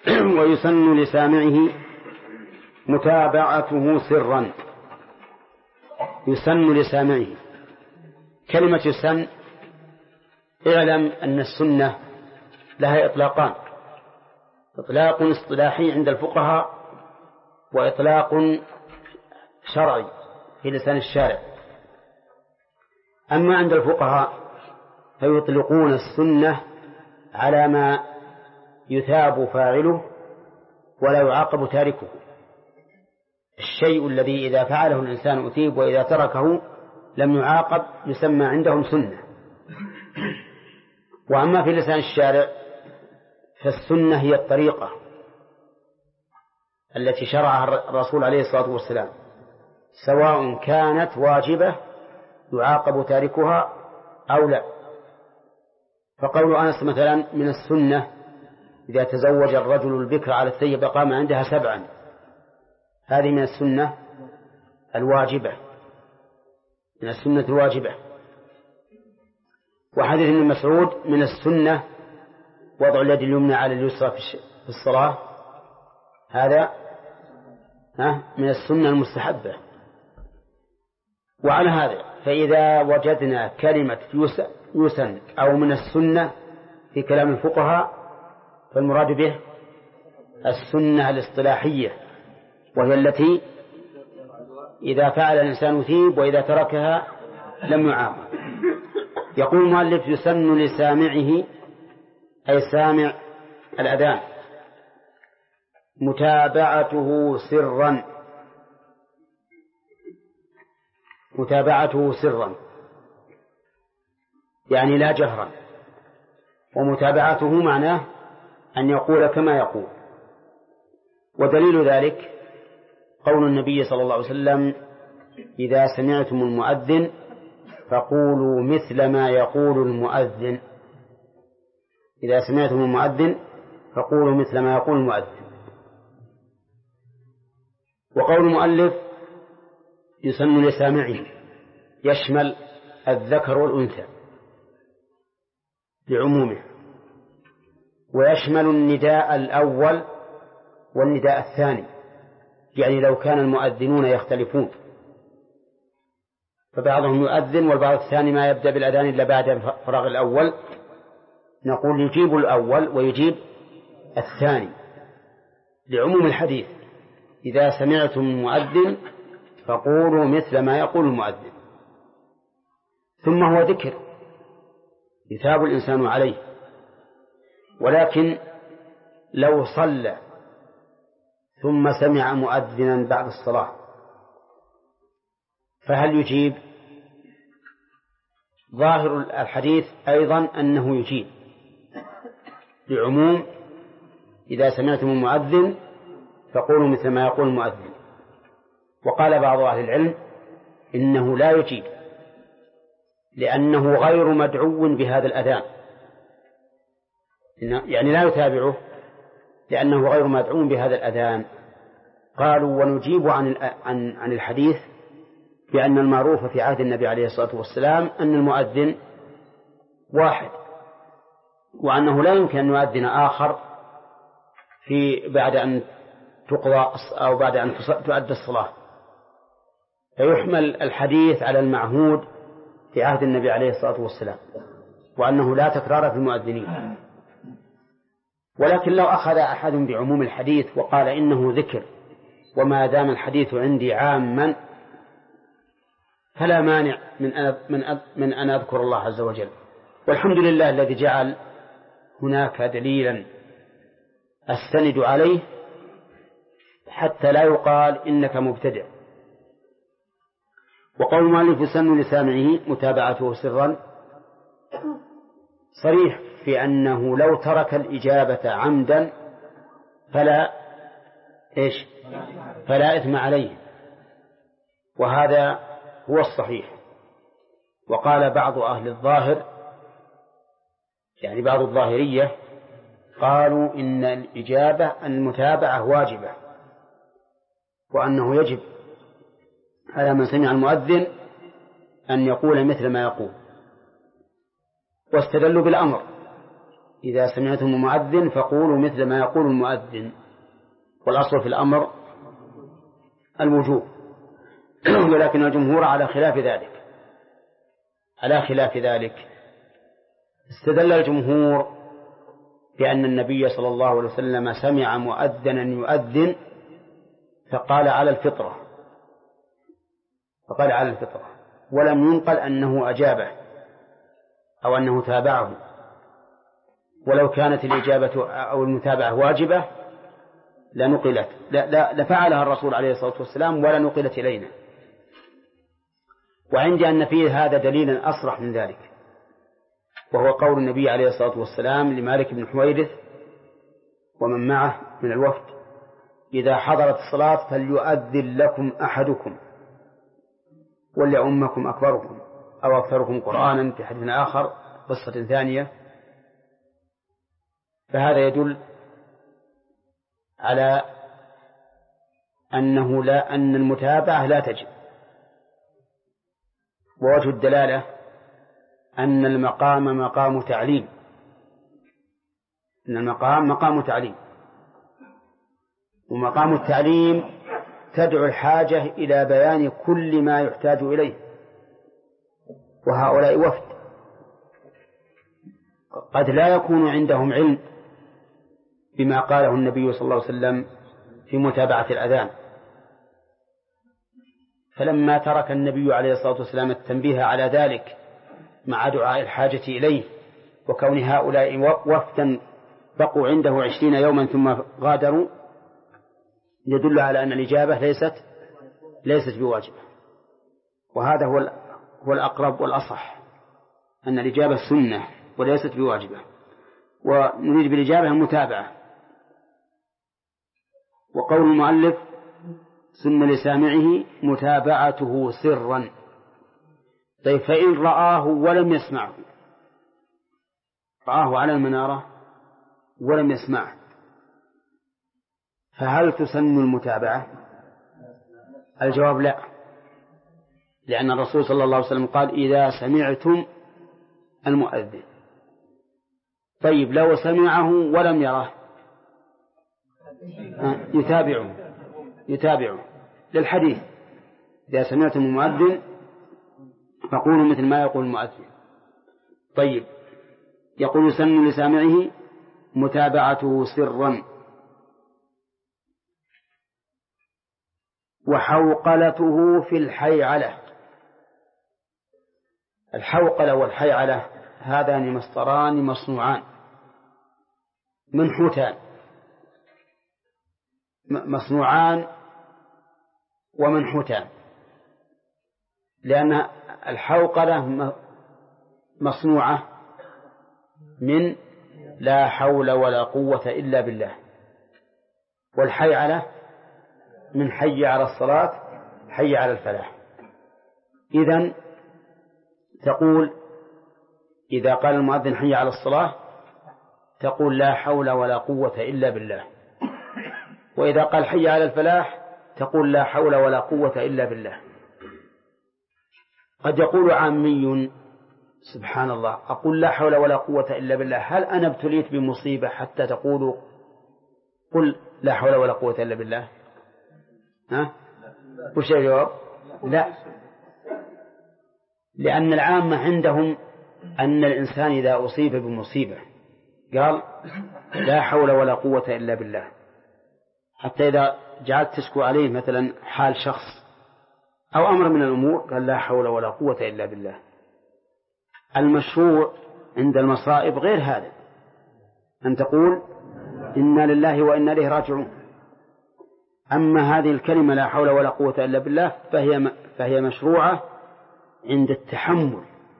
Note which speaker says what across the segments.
Speaker 1: ويسن لسامعه متابعته سرا. يسن لسامعه، كلمة يسن اعلم أن السنة لها إطلاقان: إطلاق اصطلاحي عند الفقهاء، وإطلاق شرعي في لسان الشارع. أما عند الفقهاء فيطلقون السنة على ما يثاب فاعله ولا يعاقب تاركه. الشيء الذي إذا فعله الإنسان أثيب وإذا تركه لم يعاقب يسمى عندهم سنة. وأما في لسان الشارع فالسنة هي الطريقة التي شرعها الرسول عليه الصلاة والسلام، سواء كانت واجبة يعاقب تاركها أو لا. فقول أنس مثلا: من السنة إذا تزوج الرجل البكر على الثيب قام عندها 7، هذه من السنة الواجبة، من السنة الواجبة. وحديث ابن مسعود: من السنة وضع اليد اليمنى على اليسرى في الصلاة، هذا من السنة المستحبة. وعلى هذا فإذا وجدنا كلمة يسن أو من السنة في كلام الفقهاء فالمراد به السنة الاصطلاحية، وهي التي إذا فعل الإنسان ثيب وإذا تركها لم يعاقب. يقول المؤلف: يسن لسامعه أي سامع الأذان متابعته سرا. متابعته سرا يعني لا جهرا، ومتابعته معناه أن يقول كما يقول. ودليل ذلك قول النبي صلى الله عليه وسلم: إذا سمعتم المؤذن فقولوا مثل ما يقول المؤذن. إذا سمعتم المؤذن فقولوا مثل ما يقول المؤذن. وقول المؤلف يسن لسامعه يشمل الذكر والأنثى لعمومه، ويشمل النداء الأول والنداء الثاني. يعني لو كان المؤذنون يختلفون فبعضهم يؤذن والبعض الثاني ما يبدأ بالأذان إلا بعد فراغ الأول، نقول يجيب الأول ويجيب الثاني لعموم الحديث: إذا سمعتم المؤذن فقولوا مثل ما يقول المؤذن. ثم هو ذكر يثاب الإنسان عليه. ولكن لو صلى ثم سمع مؤذنا بعد الصلاة فهل يجيب؟ ظاهر الحديث أيضا أنه يجيب لعموم: إذا سمعتم المؤذن فقولوا مثل ما يقول المؤذن. وقال بعض أهل العلم إنه لا يجيب لأنه غير مدعو بهذا الأذان، يعني لا يتابعه لأنه غير مدعو بهذا الأذان. قالوا: ونجيب عن الحديث بأن المعروف في عهد النبي عليه الصلاة والسلام أن المؤذن واحد، وأنه لا يمكن أن يؤذن آخر بعد أن تقضى أو بعد أن تؤدى الصلاة، فيحمل الحديث على المعهود في عهد النبي عليه الصلاة والسلام، وأنه لا تكرار في المؤذنين. ولكن لو أخذ أحد بعموم الحديث وقال إنه ذكر وما دام الحديث عندي عاما فلا مانع من أن أذكر الله عز وجل. والحمد لله الذي جعل هناك دليلا أستند عليه حتى لا يقال إنك مبتدع. وقول المؤلف يسن لسامعه متابعته سرا صريح في أنه لو ترك الإجابة عمدا فلا إثم عليه، وهذا هو الصحيح. وقال بعض أهل الظاهر يعني بعض الظاهرية قالوا إن المتابعة واجبة، وأنه يجب على من سمع المؤذن أن يقول مثل ما يقول، واستدلوا بالأمر: إذا سمعتم المؤذن فقولوا مثل ما يقول المؤذن، والأصل في الأمر الوجوب. ولكن الجمهور على خلاف ذلك. استدل الجمهور بأن النبي صلى الله عليه وسلم سمع مؤذنا يؤذن فقال على الفطرة، ولم ينقل أنه أجابه أو أنه تابعه، ولو كانت الإجابة أو المتابعة واجبة لنقلت لفعلها الرسول عليه الصلاة والسلام ولا نقلت إلينا. وعندي أن فيه هذا دليلا أصرح من ذلك، وهو قول النبي عليه الصلاة والسلام لمالك بن حويرث ومن معه من الوفد: إذا حضرت الصلاة فليؤذن لكم أحدكم وليؤمكم أكبركم أو أكثركم قرآنا، في حديث آخر قصة ثانية. فهذا يدل على أن المتابعة لا تجب. ووجه الدلالة أن المقام مقام تعليم، ومقام التعليم تدعو الحاجة إلى بيان كل ما يحتاج إليه، وهؤلاء وفد قد لا يكون عندهم علم بما قاله النبي صلى الله عليه وسلم في متابعة الأذان. فلما ترك النبي عليه الصلاة والسلام التنبيه على ذلك مع دعاء الحاجة إليه وكون هؤلاء وفدا بقوا عنده 20 يوما ثم غادروا، يدل على أن الإجابة ليست بواجبة. وهذا هو الأقرب والأصح، أن الإجابة سنة وليست بواجبة، ونريد بالإجابة المتابعة. وقول المؤلف: سن لسامعه متابعته سرا. طيب، فإن رآه ولم يسمعه، رآه على المنارة ولم يسمعه، فهل تسن المتابعة؟ الجواب لا، لأن الرسول صلى الله عليه وسلم قال: إذا سمعتم المؤذن. طيب، لو سمعه ولم يره يتابعه للحديث: إذا سمعتم المؤذن فقولوا مثل ما يقول المؤذن. طيب، يقول: سن لسامعه متابعته سرا. وحوقلته في الحيعلة. الحوقلة والحيعلة هذان مصدران مصنوعان منحوتان، مصنوعان ومنحوتان، لأن الحوقلة مصنوعة من لا حول ولا قوة إلا بالله، والحيعلة من حي على الصلاة حي على الفلاح. إذن تقول إذا قال المؤذن حي على الصلاة تقول لا حول ولا قوة إلا بالله، وإذا قال حي على الفلاح تقول لا حول ولا قوة إلا بالله. قد يقول عامي: سبحان الله، أقول لا حول ولا قوة إلا بالله، هل أنا ابتليت بمصيبة حتى تقولوا قل لا حول ولا قوة إلا بالله؟ وش الجواب؟ لا، لأن العامة عندهم أن الإنسان إذا أصيب بمصيبة قال لا حول ولا قوة إلا بالله، حتى إذا جعلت تشكو عليه مثلا حال شخص أو أمر من الأمور قال لا حول ولا قوة إلا بالله. المشروع عند المصائب غير هذا، أن تقول إنا لله وإنا إليه راجعون. أما هذه الكلمة لا حول ولا قوة إلا بالله فهي مشروعة عند تحمل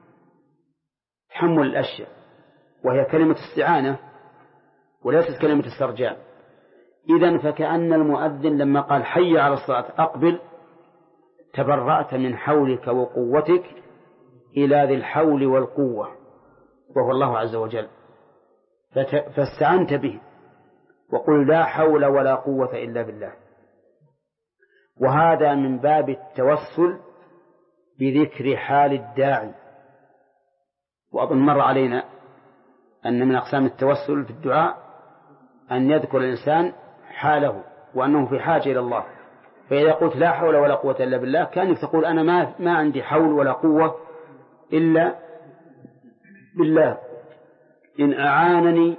Speaker 1: الأشياء، وهي كلمة استعانة وليست كلمة استرجاع. إذن فكأن المؤذن لما قال حي على الصلاة أقبل، تبرأت من حولك وقوتك إلى ذي الحول والقوة وهو الله عز وجل، فاستعنت به وقل لا حول ولا قوة إلا بالله. وهذا من باب التوسل بذكر حال الداعي. وأظن مر علينا أن من أقسام التوسل في الدعاء أن يذكر الإنسان حاله وأنه في حاجة إلى الله. فإذا قلت لا حول ولا قوة إلا بالله كأنك تقول أنا ما عندي حول ولا قوة إلا بالله، إن أعانني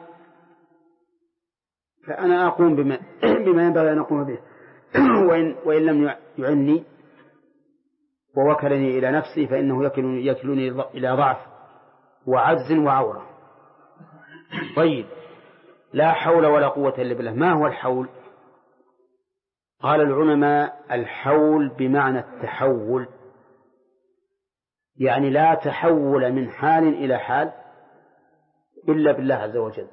Speaker 1: فأنا أقوم بما ينبغي أن أقوم به وإن لم يعني ووكلني إلى نفسي فإنه يكلني إلى ضعف وعجز وعورة. طيب، لا حول ولا قوة إلا بالله، ما هو الحول؟ قال العلماء الحول بمعنى التحول، يعني لا تحول من حال إلى حال إلا بالله عز وجل.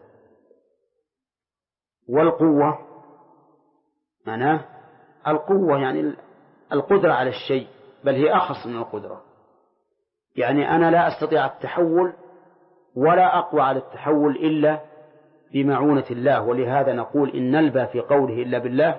Speaker 1: والقوة معناه القوة يعني القدرة على الشيء، بل هي أخص من القدرة. يعني أنا لا أستطيع التحول ولا أقوى على التحول إلا بمعونة الله. ولهذا نقول إن نلبى في قوله إلا بالله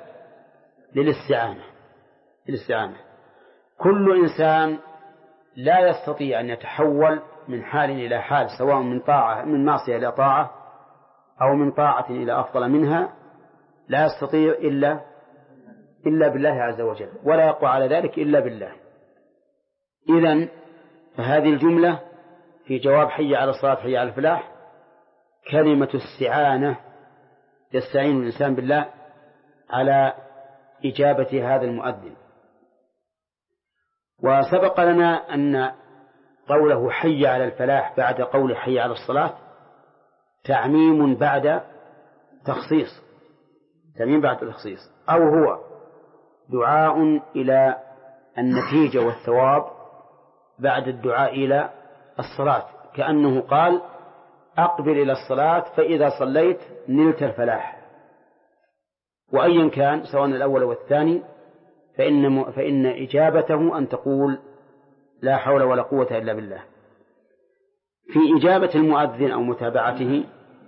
Speaker 1: للاستعانة. كل إنسان لا يستطيع أن يتحول من حال إلى حال، سواء من معصية إلى طاعة أو من طاعة إلى أفضل منها، لا يستطيع إلا بالله عز وجل، ولا يقوى على ذلك إلا بالله. إذن فهذه الجملة في جواب حي على الصلاة حي على الفلاح كلمة استعانة، يستعين الإنسان بالله على إجابة هذا المؤذن. وسبق لنا أن قوله حي على الفلاح بعد قول حي على الصلاة تعميم بعد تخصيص، أو هو دعاء إلى النتيجة والثواب بعد الدعاء إلى الصلاة، كأنه قال أقبل إلى الصلاة فإذا صليت نلت الفلاح. وأيا كان سواء الأول والثاني فإن إجابته أن تقول لا حول ولا قوة إلا بالله. في إجابة المؤذن أو متابعته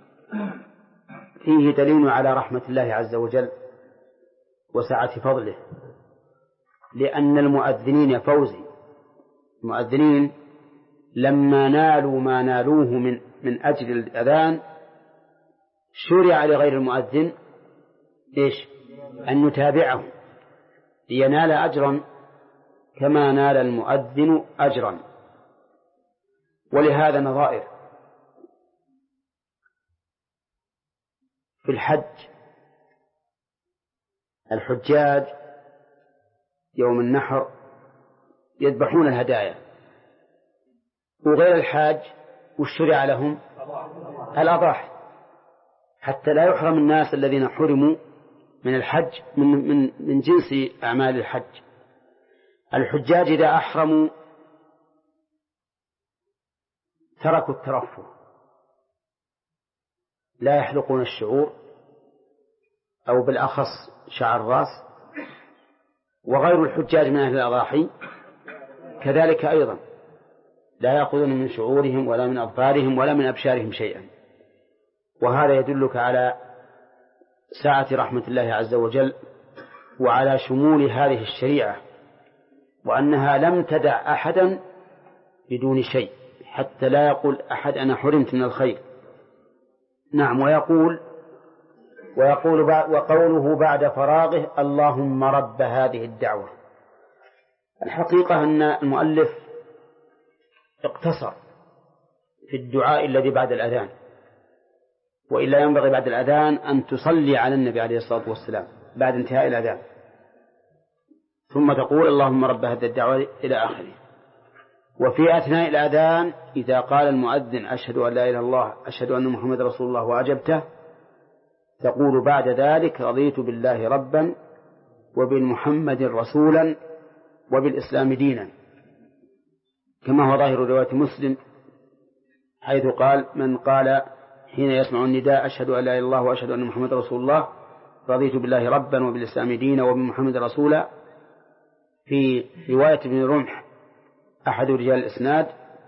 Speaker 1: فيه دليل على رحمة الله عز وجل وسعة فضله، لأن المؤذنين المؤذنين لما نالوا ما نالوه من أجل الأذان شرع لغير المؤذن أن يتابعه لينال أجرا كما نال المؤذن أجرا. ولهذا نظائر في الحج، الحجاج يوم النحر يذبحون الهدايا، وغير الحاج والشرع لهم الأضاحي، حتى لا يحرم الناس الذين حرموا من الحج من جنس أعمال الحج. الحجاج إذا أحرموا تركوا الترفه، لا يحلقون الشعور أو بالأخص شعر الرأس، وغير الحجاج من أهل الأضاحي كذلك أيضا لا يأخذون من شعورهم ولا من أظفارهم ولا من أبشارهم شيئا. وهذا يدلك على سعة رحمة الله عز وجل وعلى شمول هذه الشريعة، وأنها لم تدع أحدا بدون شيء حتى لا يقول أحد أنا حرمت من الخير. نعم. وقوله بعد فراغه اللهم رب هذه الدعوة. الحقيقة أن المؤلف اقتصر في الدعاء الذي بعد الأذان، وإلا ينبغي بعد الأذان أن تصلي على النبي عليه الصلاة والسلام بعد انتهاء الأذان، ثم تقول اللهم رب هذه الدعوة إلى آخره. وفي أثناء الأذان إذا قال المؤذن أشهد أن لا إله إلا الله أشهد أن محمد رسول الله وأجبته، تقول بعد ذلك رضيت بالله ربا وبالمحمد رسولا وبالإسلام دينا، كما هو ظاهر رواية مسلم حيث قال من قال حين يسمع النداء أشهد أن لا إله إلا الله وأشهد أن محمد رسول الله رضيت بالله ربا وبالإسلام دينا وبمحمد رسولا. في رواية ابن رمح أحد رجال الإسناد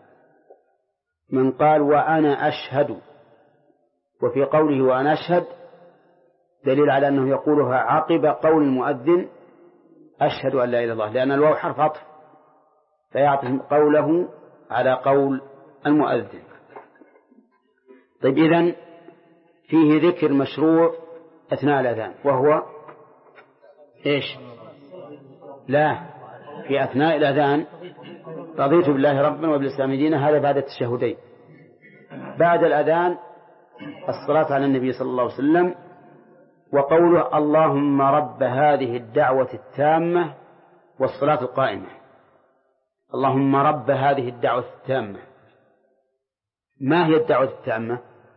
Speaker 1: من قال وأنا أشهد، وفي قوله وأنا أشهد دليل على أنه يقولها عقب قول المؤذن أشهد أن لا إله إلا الله، لأن الواو حرف عطف فيعطف قوله على قول المؤذن. طيب إذن فيه ذكر مشروع أثناء الأذان وهو إيش؟ لا، في أثناء الأذان رضيت بالله ربا وبالإسلام دينا، هذا بعد التشهدين. بعد الأذان الصلاة على النبي صلى الله عليه وسلم، وقوله اللهم رب هذه الدعوة التامة والصلاة القائمة. اللهم رب هذه الدعوة التامة، ما هي الدعوة التامة؟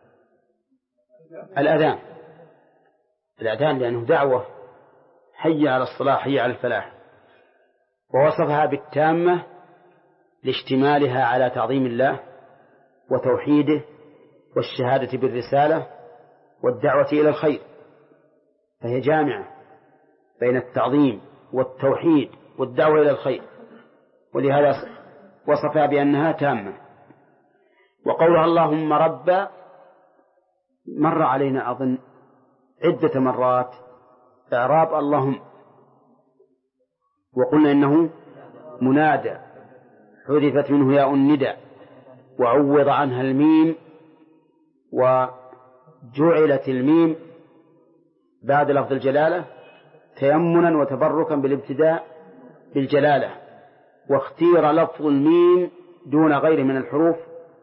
Speaker 1: الأذان، الأذان لأنه دعوة، حي على الصلاة حي على الفلاح، ووصفها بالتامة لاشتمالها على تعظيم الله وتوحيده والشهادة بالرسالة والدعوة إلى الخير، فهي جامعة بين التعظيم والتوحيد والدعوة إلى الخير، ولهذا وصفها بأنها تامة. وقولها اللهم رب مر علينا أظن عدة مرات إعراب اللهم، وقلنا إنه منادى حذفت منه ياء الندى وعوض عنها الميم، وجعلت الميم بعد لفظ الجلالة تيمنا وتبركا بالابتداء بالجلالة، واختير لفظ الميم دون غيره من الحروف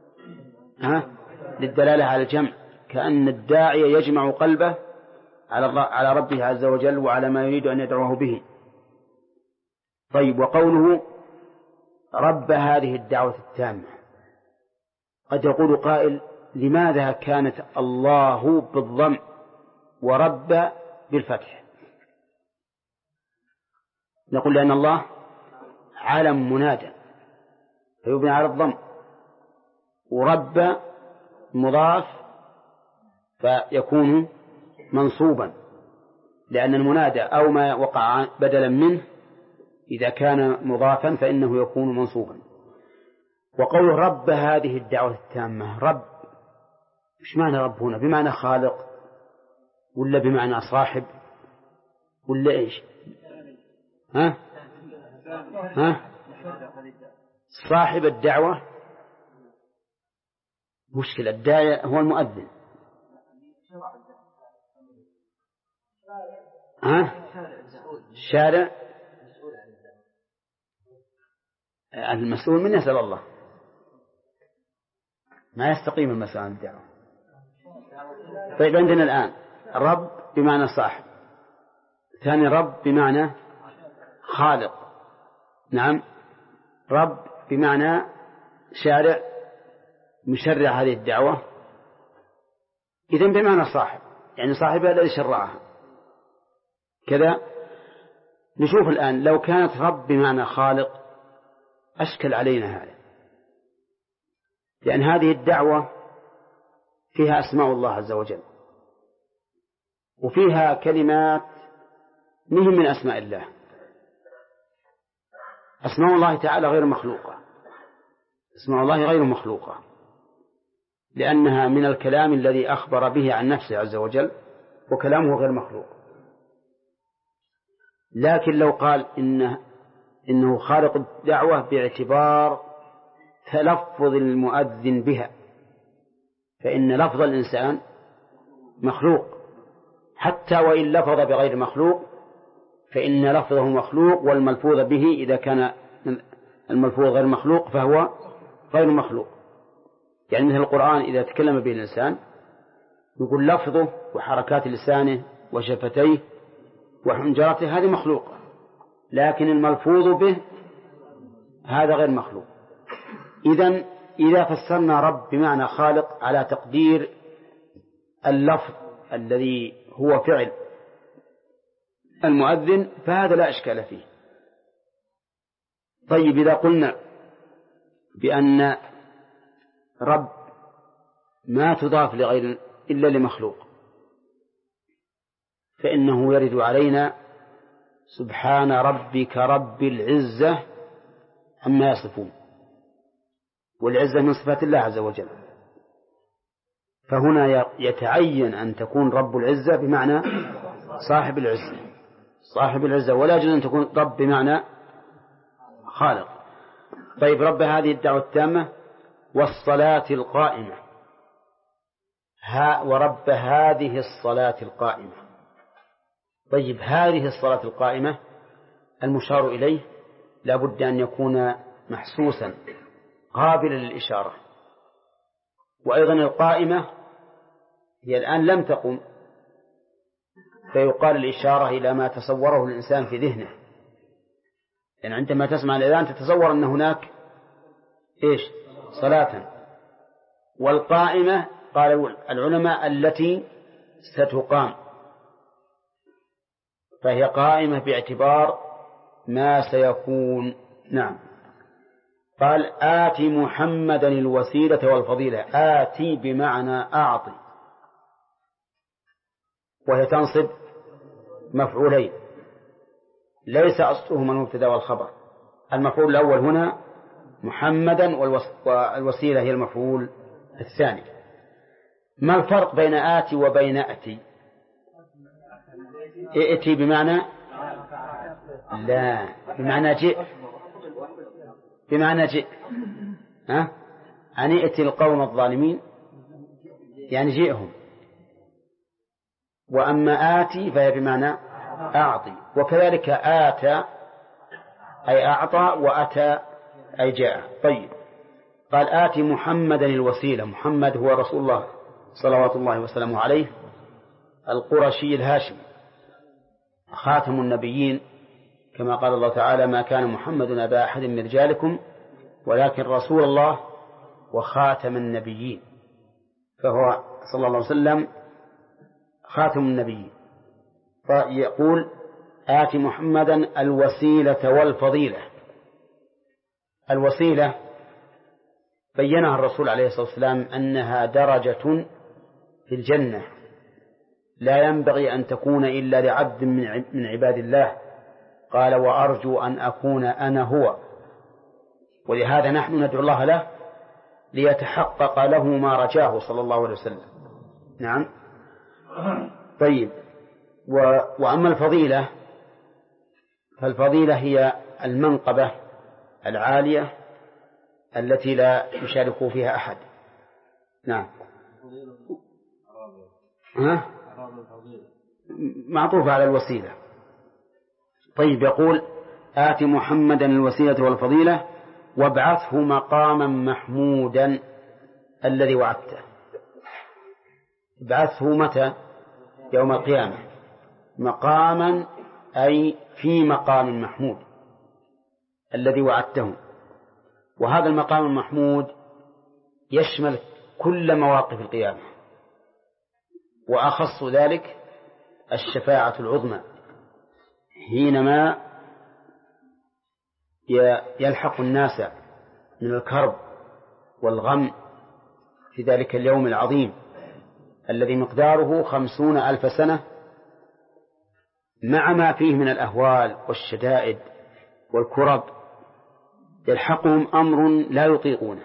Speaker 1: للدلالة على الجمع، كأن الداعي يجمع قلبه على ربه عز وجل وعلى ما يريد أن يدعوه به. طيب، وقوله رب هذه الدعوة التامة، قد يقول قائل لماذا كانت الله بالضم ورب بالفتح؟ نقول لأن الله علم منادى فيبنى على الضم، ورب مضاف فيكون منصوبا، لأن المنادى أو ما وقع بدلا منه إذا كان مضافا فإنه يكون منصوبا. وقول رب هذه الدعوة التامة، رب إيش معنى رب هنا؟ بمعنى خالق ولا بمعنى صاحب ولا إيش؟ صاحب الدعوة مشكلة، الداعي هو المؤذن. الشارع المسؤول من يسأل الله، ما يستقيم المسألة عن الدعوة. طيب، عندنا الآن رب بمعنى صاحب، ثاني رب بمعنى خالق، نعم، رب بمعنى شارع مشرع هذه الدعوة، إذن بمعنى صاحب، يعني صاحبها الذي شرعها كذا. نشوف الآن لو كانت رب بمعنى خالق أشكل علينا هذا، لأن هذه الدعوة فيها أسماء الله عز وجل، وفيها كلمات مهم من أسماء الله. أسماء الله تعالى غير مخلوقة، أسماء الله غير مخلوقة، لأنها من الكلام الذي أخبر به عن نفسه عز وجل، وكلامه غير مخلوق. لكن لو قال إنه خالق الدعوة باعتبار تلفظ المؤذن بها، فإن لفظ الإنسان مخلوق، حتى وإن لفظ بغير مخلوق فإن لفظه مخلوق، والملفوظ به إذا كان الملفوظ غير مخلوق فهو غير مخلوق. يعني مثل القرآن إذا تكلم به الإنسان يقول لفظه وحركات لسانه وشفتيه وحنجرته هذه مخلوقة، لكن الملفوظ به هذا غير مخلوق. إذن إذا فسرنا رب بمعنى خالق على تقدير اللفظ الذي هو فعل المؤذن فهذا لا إشكال فيه. طيب، إذا قلنا بأن رب ما تضاف لغير إلا لمخلوق فإنه يرد علينا سبحان ربك رب العزة عما يصفون، والعزة من صفات الله عز وجل، فهنا يتعين أن تكون رب العزة بمعنى صاحب العزة، صاحب العزة، ولا يجوز أن تكون رب بمعنى خالق. طيب، رب هذه الدعوة التامة والصلاة القائمة، ورب هذه الصلاة القائمة. طيب هذه الصلاة القائمة المشار إليه لا بد أن يكون محسوسا قابلا للإشارة، وأيضا القائمة هي الآن لم تقم، فيقال الإشارة إلى ما تصوره الإنسان في ذهنه، يعني عندما تسمع الأذان تتصور أن هناك صلاة. والقائمة قال العلماء التي ستقام، فهي قائمة باعتبار ما سيكون. نعم. قال آتي محمدا الوسيلة والفضيلة. آتي بمعنى أعطي، وهي تنصب مفعولين ليس أصلهما المبتدأ والخبر. المفعول الأول هنا محمدا، والوسيلة هي المفعول الثاني. ما الفرق بين آتي وبين أتي؟ ائتي بمعنى لا، بمعنى جئ، بمعنى جئ. أن ائتي القوم الظالمين يعني جئهم. وأما آتي فهي بمعنى أعطي، وكذلك آتى أي أعطى، وأتى أي جاء. طيب قال آتي محمدا الوسيلة. محمد هو رسول الله صلوات الله وسلامه عليه القرشي الهاشمي خاتم النبيين، كما قال الله تعالى ما كان محمد أبا أحد من رجالكم ولكن رسول الله وخاتم النبيين، فهو صلى الله عليه وسلم خاتم النبيين. فيقول آتي محمدا الوسيلة والفضيلة. الوسيلة بينها الرسول عليه الصلاة والسلام أنها درجة في الجنة لا ينبغي أن تكون إلا لعبد من عباد الله. قال وأرجو أن أكون أنا هو، ولهذا نحن ندعو الله له ليتحقق له ما رجاه صلى الله عليه وسلم. نعم. طيب وأما الفضيلة فالفضيلة هي المنقبة العالية التي لا يشارك فيها أحد. نعم. معطوفة على الوسيلة. طيب يقول آتي محمدا الوسيلة والفضيلة وابعثه مقاما محمودا الذي وعدته. ابعثه متى؟ يوم القيامة. مقاما أي في مقام محمود الذي وعدته. وهذا المقام المحمود يشمل كل مواقف القيامة، وأخص ذلك الشفاعة العظمى حينما يلحق الناس من الكرب والغم في ذلك اليوم العظيم الذي مقداره 50,000 سنة، مع ما فيه من الأهوال والشدائد والكرب يلحقهم أمر لا يطيقونه،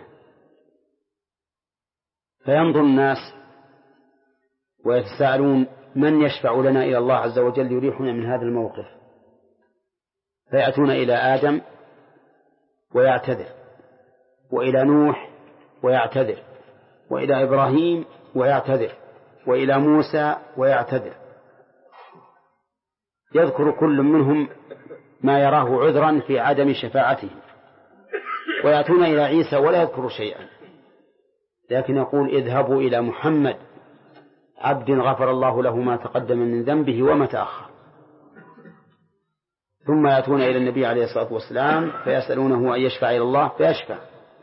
Speaker 1: فينظر الناس ويتساءلون من يشفع لنا إلى الله عز وجل يريحنا من هذا الموقف، فيأتون إلى آدم ويعتذر، وإلى نوح ويعتذر، وإلى إبراهيم ويعتذر، وإلى موسى ويعتذر، يذكر كل منهم ما يراه عذرا في عدم شفاعته، ويأتون إلى عيسى ولا يذكر شيئا، لكن يقول اذهبوا إلى محمد عبد غفر الله له ما تقدم من ذنبه وما تأخر. ثم يأتون إلى النبي عليه الصلاة والسلام فيسألونه أن يشفع إلى الله فيشفع.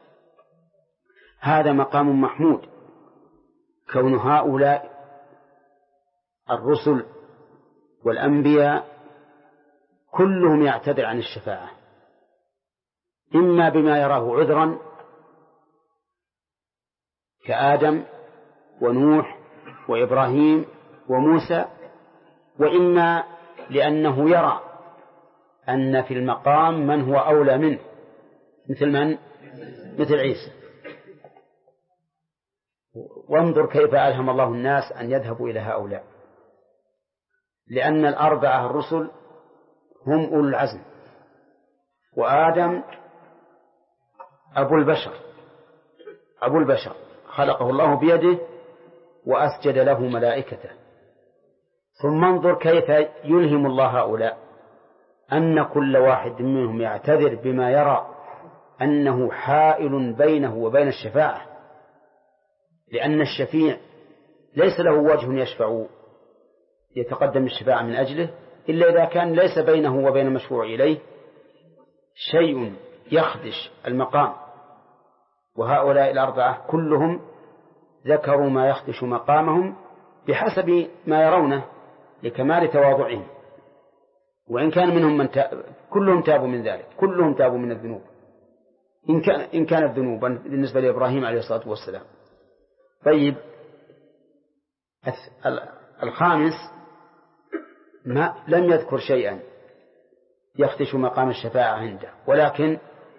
Speaker 1: هذا مقام محمود، كون هؤلاء الرسل والأنبياء كلهم يعتذر عن الشفاعة، إما بما يراه عذرا كآدم ونوح وإبراهيم وموسى، وإما لأنه يرى أن في المقام من هو أولى منه، مثل من؟ مثل عيسى. وانظر كيف ألهم الله الناس أن يذهبوا إلى هؤلاء، لأن الأربعة الرسل هم أولو العزم، وآدم أبو البشر خلقه الله بيده وأسجد له ملائكته. ثم انظر كيف يلهم الله هؤلاء أن كل واحد منهم يعتذر بما يرى أنه حائل بينه وبين الشفاعة، لأن الشفيع ليس له وجه يشفع يتقدم الشفاعة من أجله إلا إذا كان ليس بينه وبين المشفوع إليه شيء يخدش المقام. وهؤلاء الأربعة كلهم ذكروا ما يخدش مقامهم بحسب ما يرونه لكمال تواضعهم، وإن كان منهم من كلهم تابوا من ذلك، كلهم تابوا من الذنوب إن كانت ذنوبا بالنسبة لإبراهيم عليه الصلاة والسلام. طيب، الخامس لم يذكر شيئا يخدش مقام الشفاعة عنده، ولكن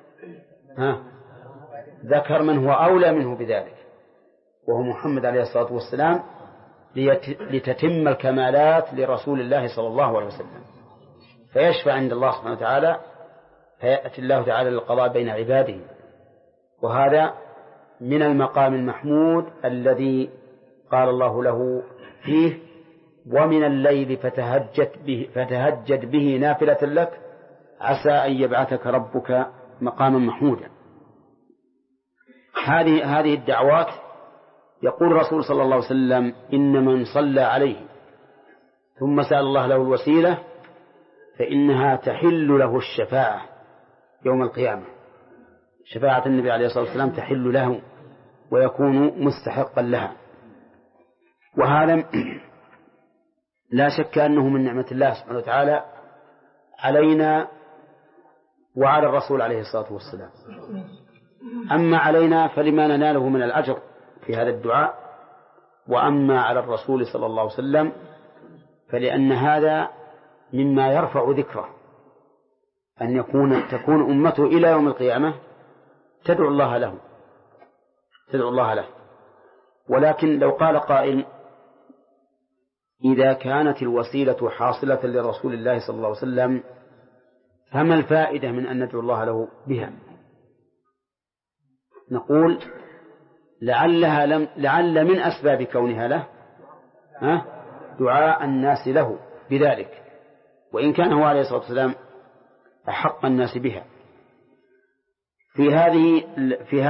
Speaker 1: ذكر من هو أولى منه بذلك، وهو محمد عليه الصلاة والسلام، لتتم الكمالات لرسول الله صلى الله عليه وسلم، فيشفع عند الله سبحانه وتعالى، فيأتي الله تعالى للقضاء بين عباده. وهذا من المقام المحمود الذي قال الله له فيه: ومن الليل فتهجد به نافلة لك عسى أن يبعثك ربك مقاما محمودا. هذه الدعوات يقول الرسول صلى الله عليه وسلم: إن من صلى عليه ثم سأل الله له الوسيلة فإنها تحل له الشفاعة يوم القيامة. شفاعة النبي عليه الصلاة والسلام تحل له ويكون مستحقا لها. وهذا لا شك أنه من نعمة الله سبحانه وتعالى علينا وعلى الرسول عليه الصلاة والسلام. أما علينا فلما نناله من الأجر في هذا الدعاء، وأما على الرسول صلى الله عليه وسلم فلأن هذا مما يرفع ذكره، أن تكون أمته إلى يوم القيامة تدعو الله له. ولكن لو قال قائل: إذا كانت الوسيلة حاصلة لرسول الله صلى الله عليه وسلم فما الفائدة من أن ندعو الله له بها؟ نقول: لعل من أسباب كونها له دعاء الناس له بذلك، وإن كان هو عليه الصلاة والسلام أحق الناس بها. في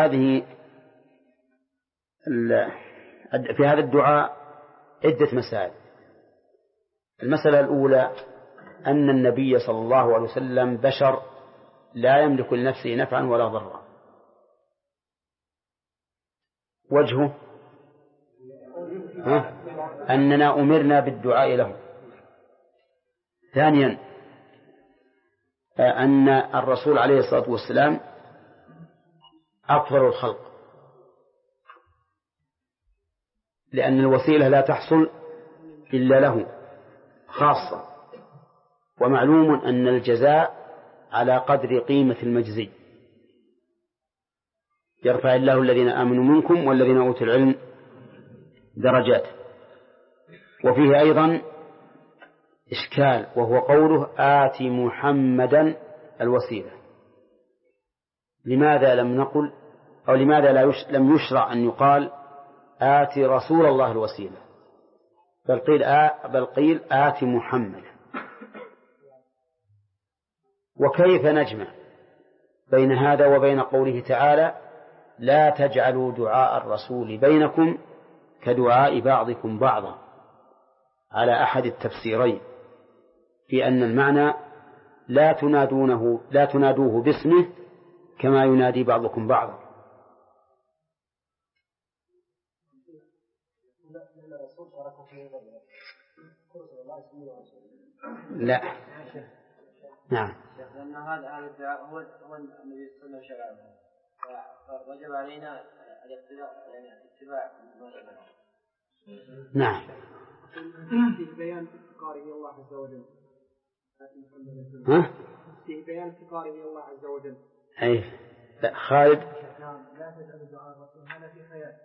Speaker 1: هذا الدعاء عدة مسائل. المسألة الأولى أن النبي صلى الله عليه وسلم بشر لا يملك لنفسه نفعا ولا ضرا. وجهه أننا أمرنا بالدعاء له. ثانيا أن الرسول عليه الصلاة والسلام أفضل الخلق، لأن الوسيلة لا تحصل إلا له خاصة، ومعلوم أن الجزاء على قدر قيمة المجزي. يرفع الله الذين آمنوا منكم والذين أوتوا العلم درجات. وفيه أيضا إشكال، وهو قوله: آت محمدا الوسيلة. لماذا لم نقل، أو لماذا لم يشرع أن يقال آت رسول الله الوسيلة، بل قيل آت محمد؟ وكيف نجمع بين هذا وبين قوله تعالى: لا تجعلوا دعاء الرسول بينكم كدعاء بعضكم بعضا، على أحد التفسيرين، في أن المعنى لا تنادوه باسمه كما ينادي بعضكم بعضا. لا، نعم،
Speaker 2: لأن هذا الدعاء هو النبي صلى الله عليه وسلم، فوجب علينا الاقتداء، يعني اتباع ما شاء.
Speaker 1: نعم.
Speaker 3: في بيان افتقاره إلى الله عز وجل. في بيان افتقاره إلى الله عز وجل.
Speaker 1: أي لا، خالد.
Speaker 3: لا تجعل دعاء الرسول هذا في خيال.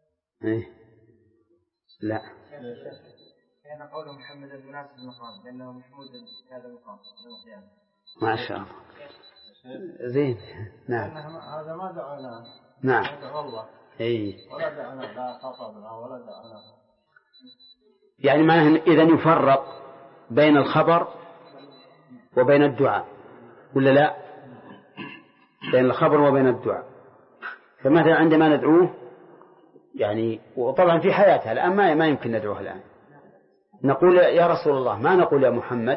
Speaker 1: لا.
Speaker 3: كان قول محمد المناسب المقام، لأنه محمود هذا المقام يوم القيامة.
Speaker 1: ما شاء الله. زين. نعم.
Speaker 3: هذا ما دعونا.
Speaker 1: نعم.
Speaker 3: والله.
Speaker 1: أي.
Speaker 3: ولا دعونا لا خطبنا ولا دعونا.
Speaker 1: يعني معناه إذن يفرق بين الخبر وبين الدعاء ولا لا؟ بين الخبر وبين الدعاء. فمثلا عندما ندعوه يعني وطبعا في حياتها الآن ما يمكن ندعوه الآن، نقول يا رسول الله، ما نقول يا محمد.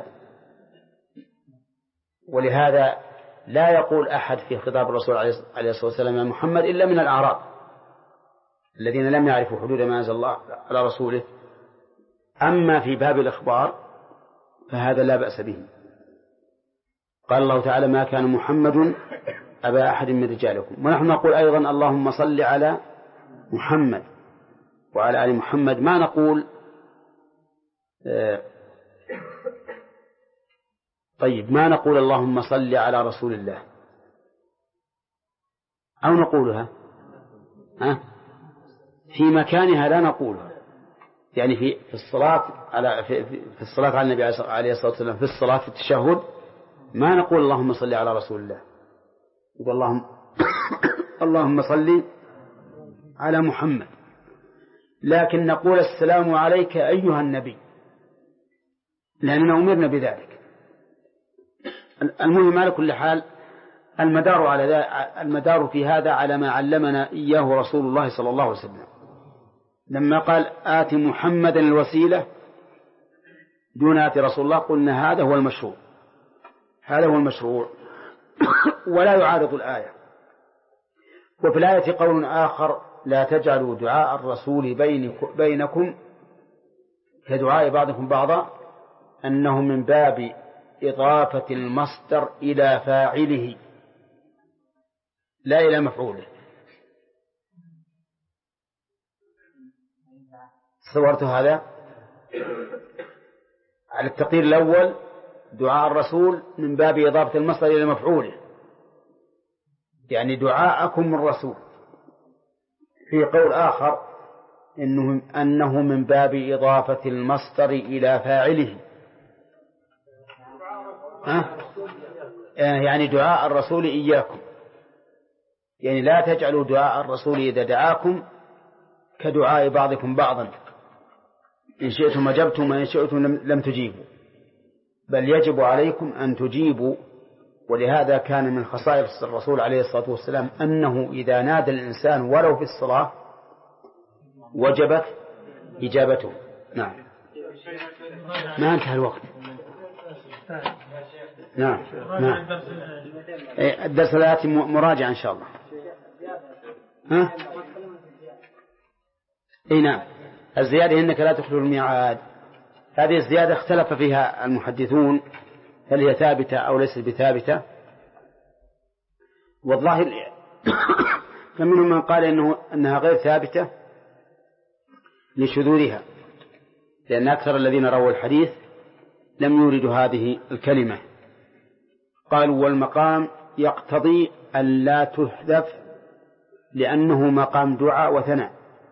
Speaker 1: ولهذا لا يقول أحد في خطاب الرسول عليه الصلاة والسلام يا محمد إلا من الأعراب الذين لم يعرفوا حدود ما أنزل الله على رسوله. أما في باب الإخبار فهذا لا بأس به. قال الله تعالى ما كان محمد أبا أحد من رجالكم. ونحن نقول أيضا اللهم صل على محمد وعلى آل محمد، ما نقول طيب ما نقول اللهم صل على رسول الله، أو نقولها في مكانها لا نقولها. يعني في الصلاة في الصلاة على النبي عليه الصلاة والسلام، في الصلاة في التشهد ما نقول اللهم صل على رسول الله، يقول اللهم صل على محمد. لكن نقول السلام عليك أيها النبي لأننا أمرنا بذلك. المهم على كل حال المدار في هذا على ما علمنا إياه رسول الله صلى الله عليه وسلم لما قال آت محمدا الوسيلة دون آت رسول الله، قلنا هذا هو المشروع، هذا هو المشروع ولا يعارض الآية. وفي الآية قول آخر لا تجعلوا دعاء الرسول بينكم كدعاء بعضكم بعضا، أنه من باب إضافة المصدر إلى فاعله لا إلى مفعوله. صورت هذا على التقدير الأول، دعاء الرسول من باب إضافة المصدر إلى مفعوله، يعني دعاءكم الرسول. في قول آخر أنه من باب إضافة المصدر إلى فاعله، يعني دعاء الرسول إياكم، يعني لا تجعلوا دعاء الرسول إذا دعاكم كدعاء بعضكم بعضا، إن شئتم أجبتم وإن شئتم لم تجيبوا، بل يجب عليكم أن تجيبوا. ولهذا كان من خصائص الرسول عليه الصلاة والسلام أنه إذا نادى الإنسان ولو في الصلاة وجبت إجابته. نعم. ما انتهى الوقت. نعم. الدرس الآتي مراجعة إن شاء الله. نعم. الزيادة إنك لا تخلو الميعاد، هذه الزيادة اختلف فيها المحدثون هل هي ثابتة أو ليست بثابتة. والظاهر فمنهم من قال أنها غير ثابتة لشذورها، لأن أكثر الذين رووا الحديث لم يوردوا هذه الكلمة. قالوا والمقام يقتضي أن لا تحذف لأنه مقام دعاء وثناء،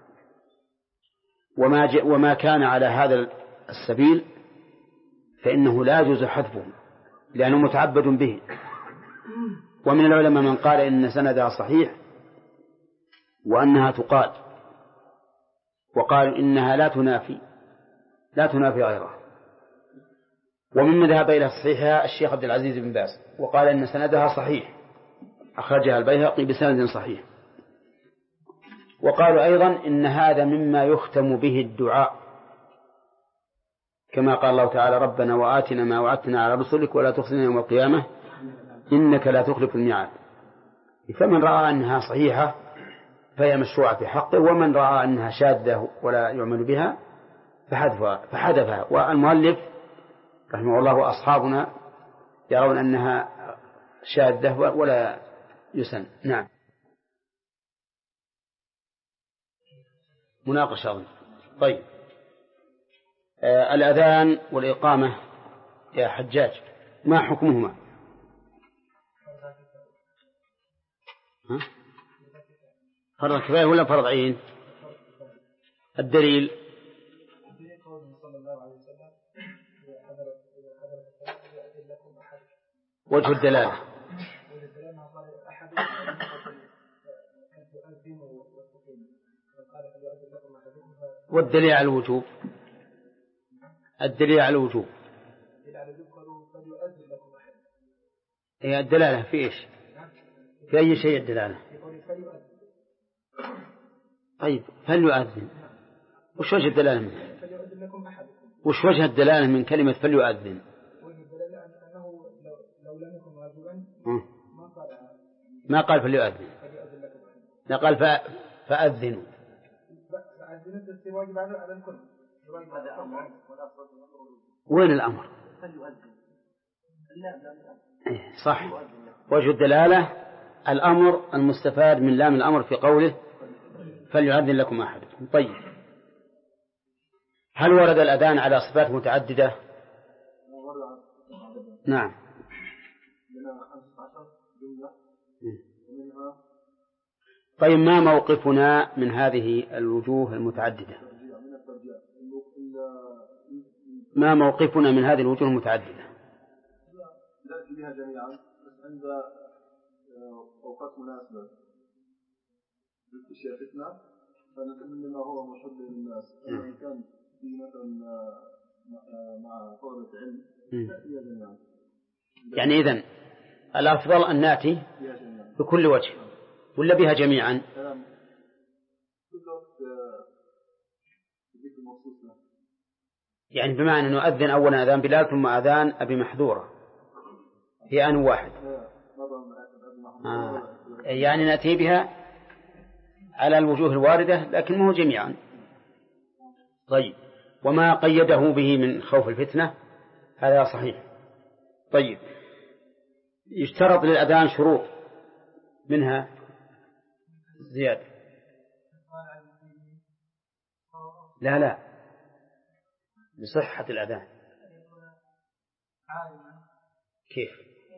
Speaker 1: وما كان على هذا السبيل فإنه لا يجوز حذفه لأنه متعبد به. ومن العلماء من قال إن سندها صحيح وأنها تقال، وقالوا إنها لا تنافي غيرها. ومن ذهب إلى صحيحها الشيخ عبد العزيز بن باز، وقال إن سندها صحيح، أخرجها البيهقي بسند صحيح. وقالوا أيضا إن هذا مما يختم به الدعاء، كما قال الله تعالى ربنا وآتنا ما وعدتنا على رسلك ولا تخزنا يوم القيامة إنك لا تخلف الميعاد. فمن رأى أنها صحيحة فهي مشروعة في حقه، ومن رأى أنها شاذة ولا يعمل بها فحذفها. والمؤلف رحمه الله وأصحابنا يرون أنها شاذة ولا يسن. نعم. مناقشة أظن. طيب الأذان والإقامة يا حجاج ما حكمهما؟ فرض كفاية ولا فرض عين؟ الدليل وجه الدلالة والدليل على الوجوب الدليل على الوجوب. هي الدلالة في إيش؟ في أي شيء الدلالة؟ طيب فليؤذن، وش وجه الدلالة منه؟ وش وجه الدلالة من كلمة فليؤذن؟ ما قال فليؤذن، لا قال فأذنوا. وين الأمر؟ صح، وجه الدلالة الأمر المستفاد من لام الأمر في قوله فليؤذن لكم أحدكم. طيب هل ورد الأذان على صفات متعددة؟ نعم. طيب ما موقفنا من هذه الوجوه المتعددة؟ ما موقفنا من هذه الوجوه المتعددة؟
Speaker 4: نأتي بها جميعا عند أوقات مناسبة للتشيء فتنة فنتمنى ما هو محب للناس. إن كان في مثلا مع طلبة علم نأتي بها جميعا.
Speaker 1: يعني إذن الأفضل أن نأتي بكل وجه ولا بها جميعا؟ يعني بمعنى أنه أذن أولا أذان بلال ثم أذان أبي محذورة في آن واحد. يعني نأتي بها على الوجوه الواردة لكن ما هو جميعا. طيب وما قيده به من خوف الفتنة هذا صحيح. طيب يشترط للأذان شروط منها زيادة. لا لصحة الأذان. كيف؟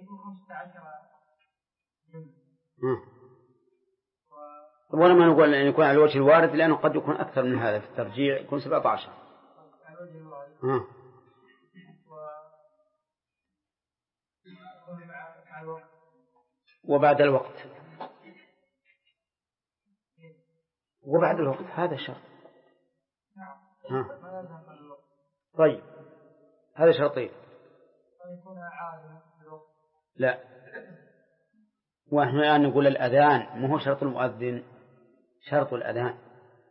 Speaker 1: ولا ما نقول أن يكون على الوجه الوارد لأنه قد يكون أكثر من هذا في الترجيع يكون 17. وبعد الوقت هذا شرط. طيب هذا شرطين. لا ونحن الآن نقول الأذان ما هو شرط المؤذن، شرط الأذان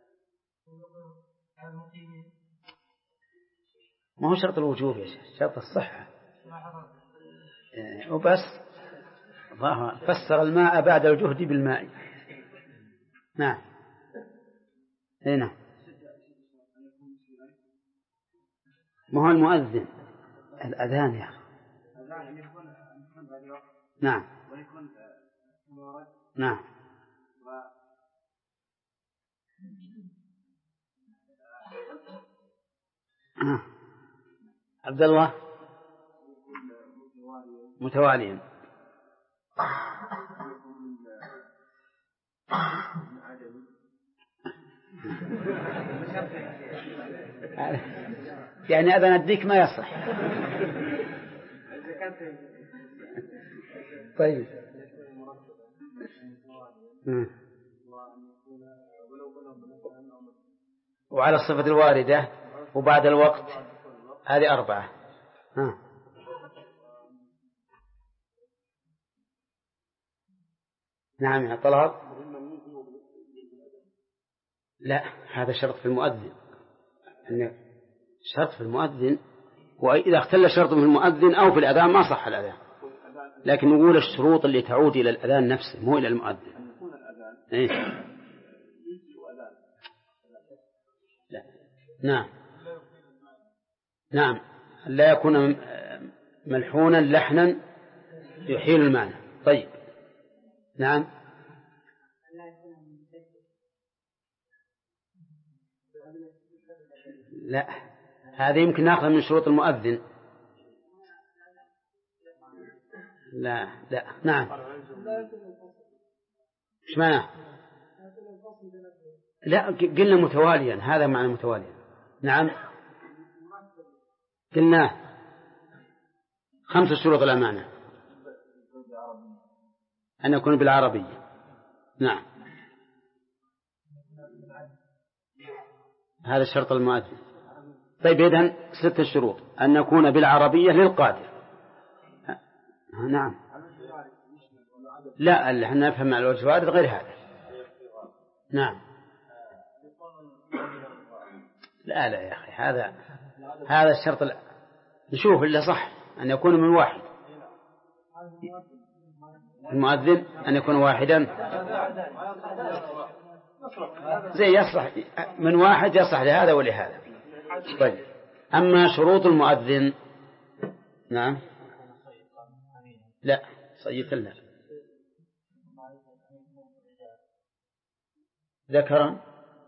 Speaker 1: ما هو شرط الوجوب يا شيخ، شرط الصحة وبس. فسر الماء بعد الجهد بالماء. نعم هنا ما هو المؤذن الأذان يا أخي. نعم نعم عبد الله متواليا. يعني أذان الديك ما يصح. طيب وعلى الصفة الواردة وبعد الوقت هذه 4. نعم يا طلال. لا هذا شرط في المؤذن، شرط في المؤذن، وإذا اختل شرط في المؤذن أو في الأذان ما صح الأذان. لكن نقول الشروط اللي تعود إلى الأذان نفسه مو إلى المؤذن. إيه؟ لا. نعم لا يكون ملحونا لحنا يحيل المعنى. طيب نعم لا هذا يمكن نأخذ من شروط المؤذن. لا نعم إيش معنى؟ لا قلنا متواليا، هذا معنى متواليا. نعم قلنا 5 شروط الأمانة أن يكون بالعربية. نعم هذا شرط المؤذن. طيب إذن 6 شروط: أن نكون بالعربية للقادر. نعم. لا، اللي احنا نفهم على الوجه الوارد غير هذا. نعم. لا يا أخي، هذا الشرط. نشوف اللي صح أن يكون من واحد. المؤذن أن يكون واحدا، زي يصلح من واحد، يصلح لهذا ولهذا. طيب، أما شروط المؤذن. نعم. لا، صيت لنا ذكرا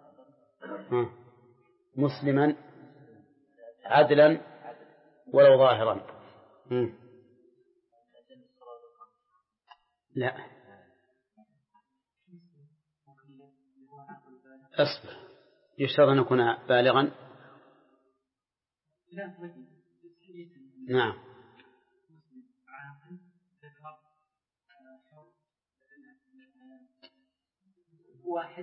Speaker 1: مسلما عدلا ولو ظاهرا. لا، أصبر، يشترط أن يكون بالغا. نعم.
Speaker 5: واحد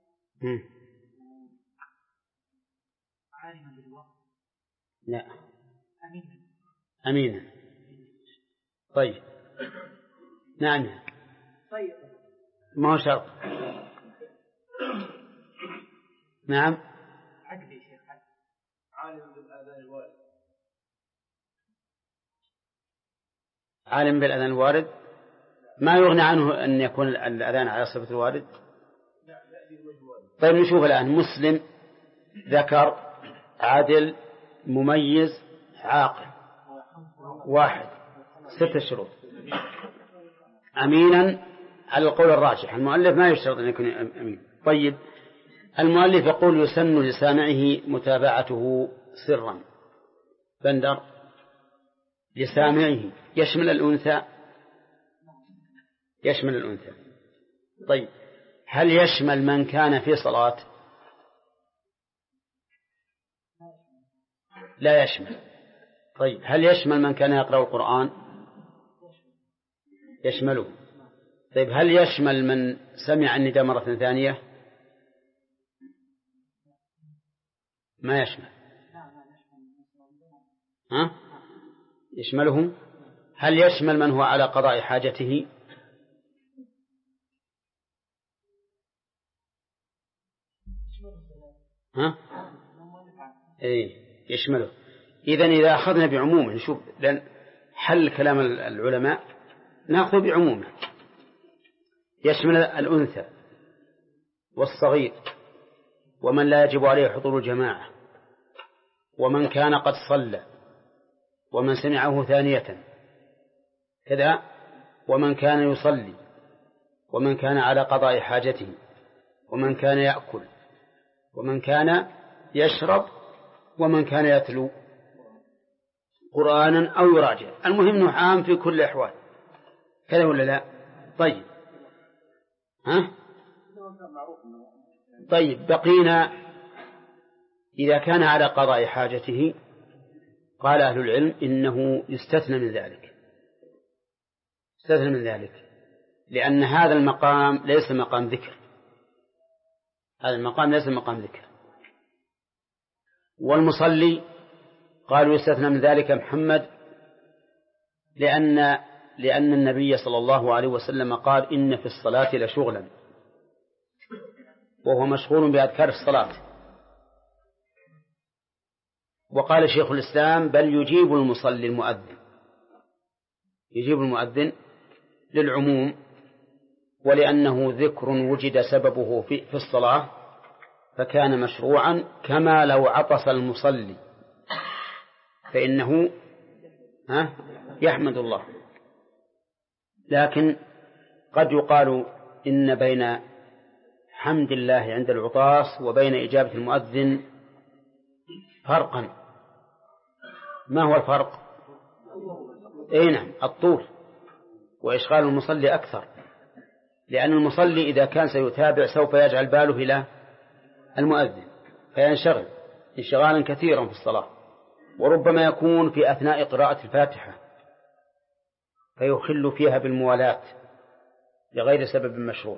Speaker 5: عالما بالوقت.
Speaker 1: لا، أمينا. طيب. نعم.
Speaker 5: طيب،
Speaker 1: ما هو شرط. نعم.
Speaker 5: عدل يا شيخ.
Speaker 4: عالم بالآذان الوارد.
Speaker 1: عالم بالأذان الوارد ما يغني عنه أن يكون الأذان على صفة الوارد. طيب، نشوف الآن: مسلم، ذكر، عادل، مميز، عاقل، واحد. 6 شروط. أمينا على القول الراجح. المؤلف ما يشترط أن يكون أمين. طيب، المؤلف يقول: يسن لسامعه متابعته سرا. بندر: لسامعه يشمل الأنثى؟ يشمل الأنثى. طيب، هل يشمل من كان في صلاة؟ لا يشمل. طيب، هل يشمل من كان يقرأ القرآن؟ يشمله. طيب، هل يشمل من سمع النداء مرة ثانية؟ ما يشمل. يشمله. هل يشمل من هو على قضاء حاجته؟ يشمله. إذا أخذنا بعمومه، نشوف لأن حل كلام العلماء نأخذ بعمومه. يشمل الأنثى والصغير ومن لا يجب عليه حضور الجماعة ومن كان قد صلى ومن سمعه ثانية كذا ومن كان يصلي ومن كان على قضاء حاجته ومن كان يأكل ومن كان يشرب ومن كان يتلو قرآنا أو يراجع. المهم عام في كل الأحوال، كذا ولا لا؟ طيب، طيب، بقينا إذا كان على قضاء حاجته. قال أهل العلم إنه يستثنى من ذلك، يستثنى من ذلك، لأن هذا المقام ليس مقام ذكر، هذا المقام ليس مقام ذكر. والمصلي قالوا يستثنى من ذلك محمد، لأن النبي صلى الله عليه وسلم قال: إن في الصلاة لشغلا، وهو مشغول بأذكار الصلاة. وقال شيخ الإسلام: بل يجيب المصلي المؤذن، يجيب المؤذن للعموم، ولأنه ذكر وجد سببه في الصلاة فكان مشروعا، كما لو عطس المصلي فإنه يحمد الله. لكن قد يقال إن بين حمد الله عند العطاس وبين إجابة المؤذن فرقا. ما هو الفرق؟ نعم، الطول، وإشغال المصلي أكثر، لأن المصلي إذا كان سيتابع سوف يجعل باله إلى المؤذن فينشغل انشغالا كثيرا في الصلاة، وربما يكون في أثناء قراءة الفاتحة فيخل فيها بالموالاة لغير سبب مشروع.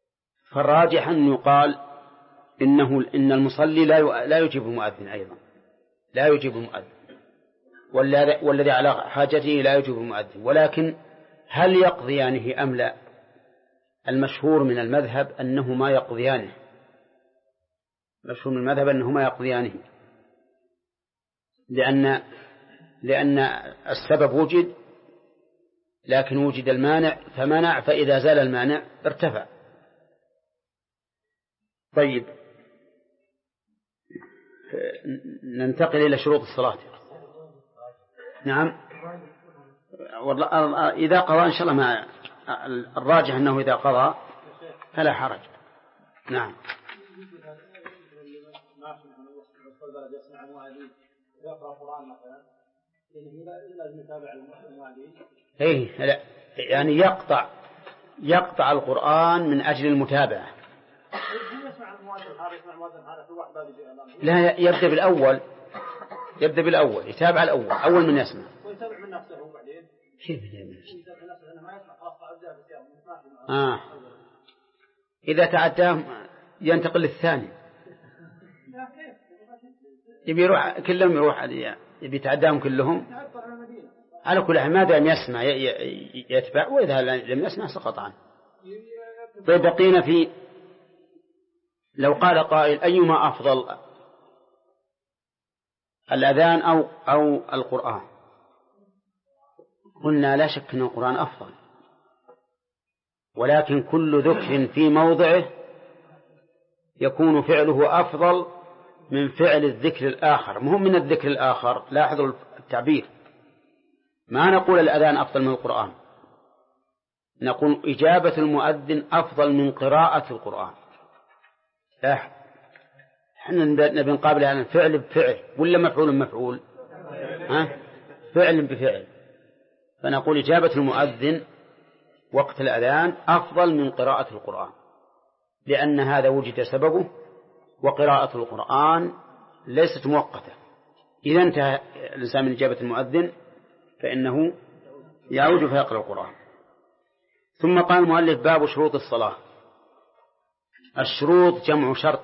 Speaker 1: فالراجح أن يقال إن المصلي لا يجيب المؤذن أيضا، لا يجيب المؤذن، والذي على حاجته لا يجيب المؤذن. ولكن هل يقضيانه أم لا؟ المشهور من المذهب أنهما يقضيانه، مشهور من المذهب أنهما يقضيانه، لأن السبب وجد، لكن وجد المانع فمنع، فإذا زال المانع ارتفع. طيب، ننتقل إلى شروط الصلاة. نعم، إذا قضى إن شاء الله، ما الراجح أنه إذا قضى فلا حرج. نعم. إيه، لا يعني يقطع القرآن من أجل المتابعة. لا، يبدأ بالأول يتابع الأول أول من يسمع. إذا تعداه ينتقل للثاني، يبي يروح كلهم، يبي يتعداهم كلهم. على كل حال ما دام يسمع يتبع، وإذا لم يسمع سقط عنه. طيب، بقينا في لو قال قائل أيما أفضل، الأذان أو القرآن؟ قلنا لا شك أن القرآن أفضل، ولكن كل ذكر في موضعه يكون فعله أفضل من فعل الذكر الآخر، مهم من الذكر الآخر. لاحظوا التعبير، ما نقول الأذان أفضل من القرآن، نقول إجابة المؤذن أفضل من قراءة القرآن. لاحظ، احنا نبي نقابل عن فعل بفعل ولا مفعول بمفعول؟ فعل بفعل. فنقول إجابة المؤذن وقت الأذان أفضل من قراءة القرآن، لأن هذا وجد سببه، وقراءة القرآن ليست مؤقتة. إذا انتهى الإنسان من إجابة المؤذن فإنه يعود فيقرأ القرآن. ثم قال المؤلف: باب شروط الصلاة. الشروط جمع شرط.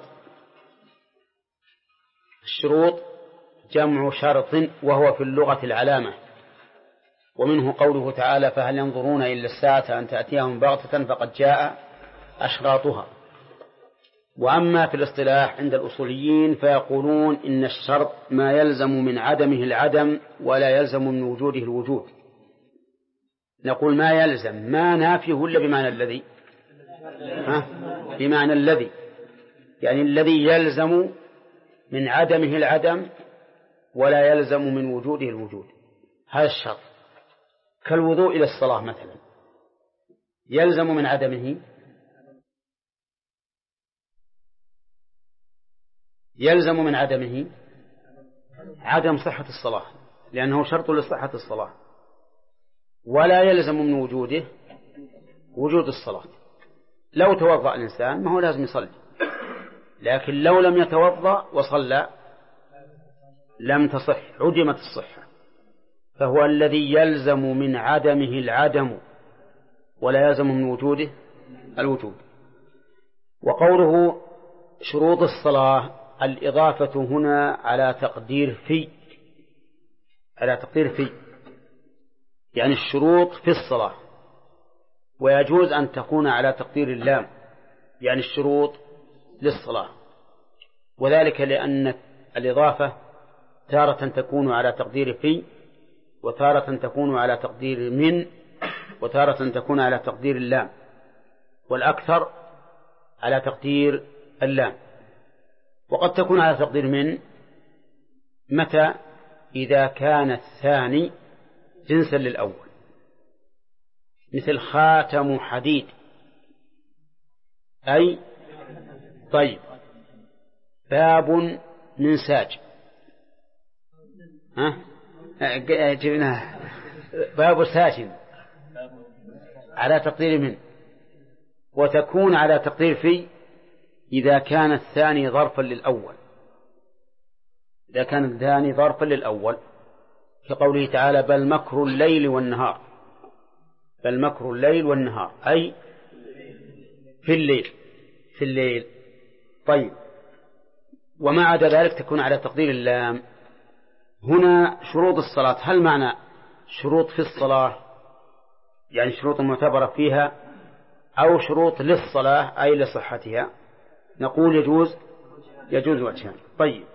Speaker 1: الشروط جمع شرط، وهو في اللغة العلامة، ومنه قوله تعالى: فهل ينظرون إلا الساعة أن تأتيهم بغتة فقد جاء أشراطها. وأما في الاصطلاح عند الأصوليين فيقولون إن الشرط ما يلزم من عدمه العدم ولا يلزم من وجوده الوجود. نقول ما يلزم، ما نافيه ولا بمعنى الذي؟ بمعنى الذي، يعني الذي يلزم من عدمه العدم ولا يلزم من وجوده الوجود، هذا الشرط. كالوضوء إلى الصلاة مثلا، يلزم من عدمه عدم صحة الصلاة، لأنه شرط لصحة الصلاة، ولا يلزم من وجوده وجود الصلاة. لو توضأ الإنسان ما هو لازم يصلي، لكن لو لم يتوضأ وصلى لم تصح، عدمت الصحة. فهو الذي يلزم من عدمه العدم ولا يلزم من وجوده الوجود. وقوله شروط الصلاة، الإضافة هنا على تقدير في، يعني الشروط في الصلاة، ويجوز أن تكون على تقدير اللام، يعني الشروط للصلاة. وذلك لأن الإضافة تارة تكون على تقدير في، وتارة تكون على تقدير من، وتارة تكون على تقدير اللام، والأكثر على تقدير اللام. وقد تكون على تقدير من، متى؟ إذا كان الثاني جنسا للأول، مثل خاتم حديد، أي طيب باب من ساج، جبناه باب ساج على تقدير من. وتكون على تقدير في إذا كان الثاني ظرفا للأول، كقوله تعالى: بل مكر الليل والنهار، أي في الليل. طيب، وما عدا ذلك تكون على تقدير اللام، هنا شروط الصلاة، هل معنى شروط في الصلاة يعني شروط معتبرة فيها، أو شروط للصلاة أي لصحتها؟ نقول يجوز وجهان. طيب،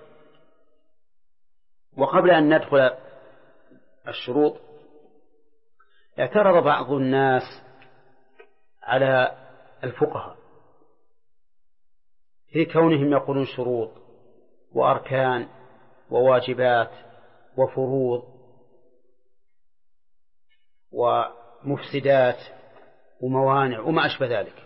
Speaker 1: وقبل أن ندخل الشروط، اعترض بعض الناس على الفقهاء في كونهم يقولون شروط وأركان وواجبات وفروض ومفسدات وموانع وما أشبه ذلك،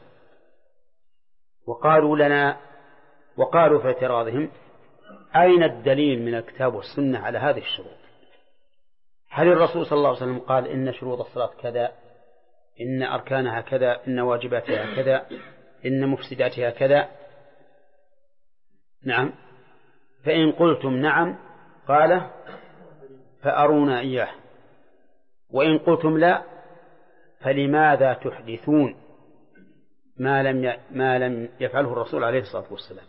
Speaker 1: وقالوا في اعتراضهم: أين الدليل من الكتاب والسنة على هذه الشروط؟ هل الرسول صلى الله عليه وسلم قال إن شروط الصلاة كذا، إن أركانها كذا، إن واجباتها كذا، إن مفسداتها كذا؟ نعم. فإن قلتم نعم، قال: فأرونا إياه. وإن قلتم لا، فلماذا تحدثون ما لم يفعله الرسول عليه الصلاة والسلام؟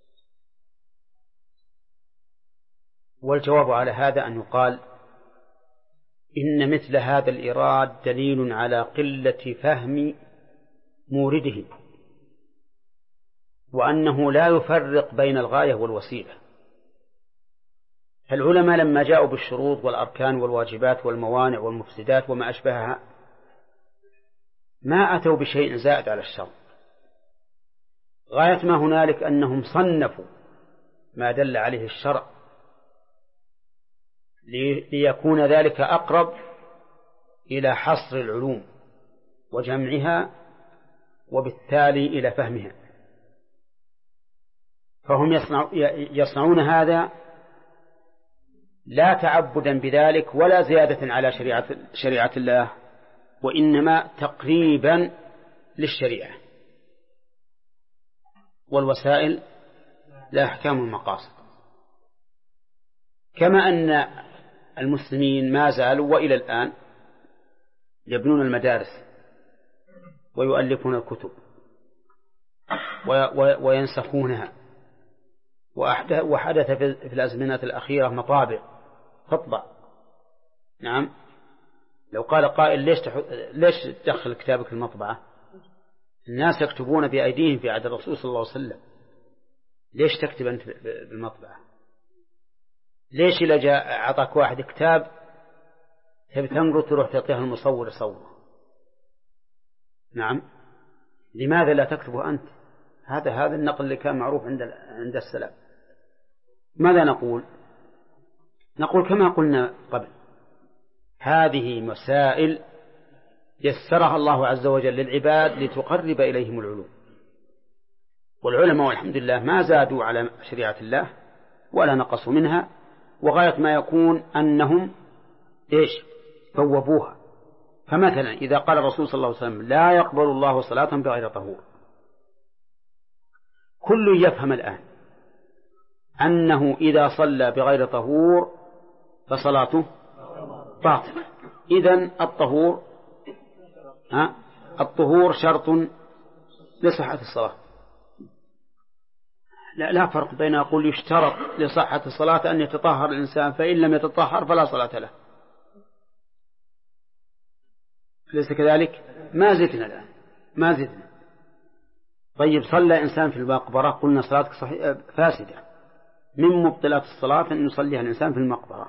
Speaker 1: والجواب على هذا أن يقال: إن مثل هذا الإيراد دليل على قلة فهم مورده، وأنه لا يفرق بين الغاية والوسيلة. فالعلماء لما جاءوا بالشروط والأركان والواجبات والموانع والمفسدات وما أشبهها ما أتوا بشيء زائد على الشرع، غاية ما هنالك أنهم صنفوا ما دل عليه الشرع ليكون ذلك أقرب إلى حصر العلوم وجمعها وبالتالي إلى فهمها. فهم يصنعون هذا لا تعبدا بذلك ولا زيادة على شريعة الله، وإنما تقريبا للشريعة، والوسائل لا أحكام المقاصد. كما أن المسلمين ما زالوا وإلى الآن يبنون المدارس ويؤلفون الكتب وينسخونها، وحدث في الأزمنة الأخيرة مطابع تطبع. نعم. لو قال قائل: ليش تدخل كتابك المطبعة؟ الناس يكتبون بأيديهم في عهد الرسول صلى الله عليه وسلم، ليش تكتب أنت بالمطبعة؟ ليش إذا جاء عطاك واحد كتاب تبي تنقر تروح تعطيها المصور يصوره؟ نعم. لماذا لا تكتبه أنت؟ هذا النقل اللي كان معروف عند السلف. ماذا نقول كما قلنا قبل: هذه مسائل يسرها الله عز وجل للعباد لتقرب إليهم العلوم، والعلماء والحمد لله ما زادوا على شريعة الله ولا نقصوا منها، وغاية ما يكون أنهم بوبوها. فمثلا إذا قال الرسول صلى الله عليه وسلم: لا يقبل الله صلاة بغير طهور، كل يفهم الآن أنه إذا صلى بغير طهور فصلاته باطلة. إذن الطهور شرط لصحة الصلاة. لا فرق بين أقول يشترط لصحة الصلاة أن يتطهر الإنسان، فإن لم يتطهر فلا صلاة له. ليس كذلك؟ ما زدنا الآن، ما زدنا. طيب، صلى إنسان في المقبرة، قلنا صلاتك فاسدة. من مبطلات الصلاة أن يصليها الإنسان في المقبرة.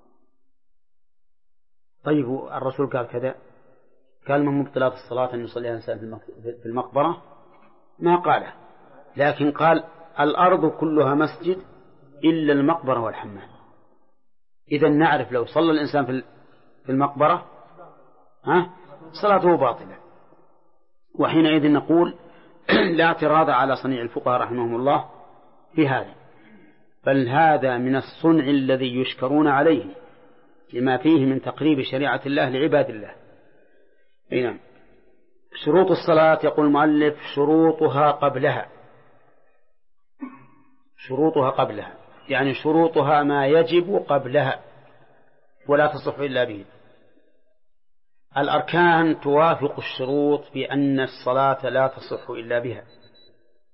Speaker 1: طيب، الرسول قال كذا، قال من مبطلات الصلاة أن يصليها الإنسان في المقبرة؟ ما قاله، لكن قال: الأرض كلها مسجد إلا المقبرة والحمام. إذن نعرف لو صلى الإنسان في المقبرة صلاته باطلة. وحينئذ نقول: لا اعتراض على صنيع الفقهاء رحمهم الله في هذا، بل هذا من الصنع الذي يشكرون عليه لما فيه من تقريب شريعة الله لعباد الله. نعم. شروط الصلاة يقول المؤلف: شروطها قبلها، يعني شروطها ما يجب قبلها ولا تصح إلا به. الأركان توافق الشروط بأن الصلاة لا تصح إلا بها،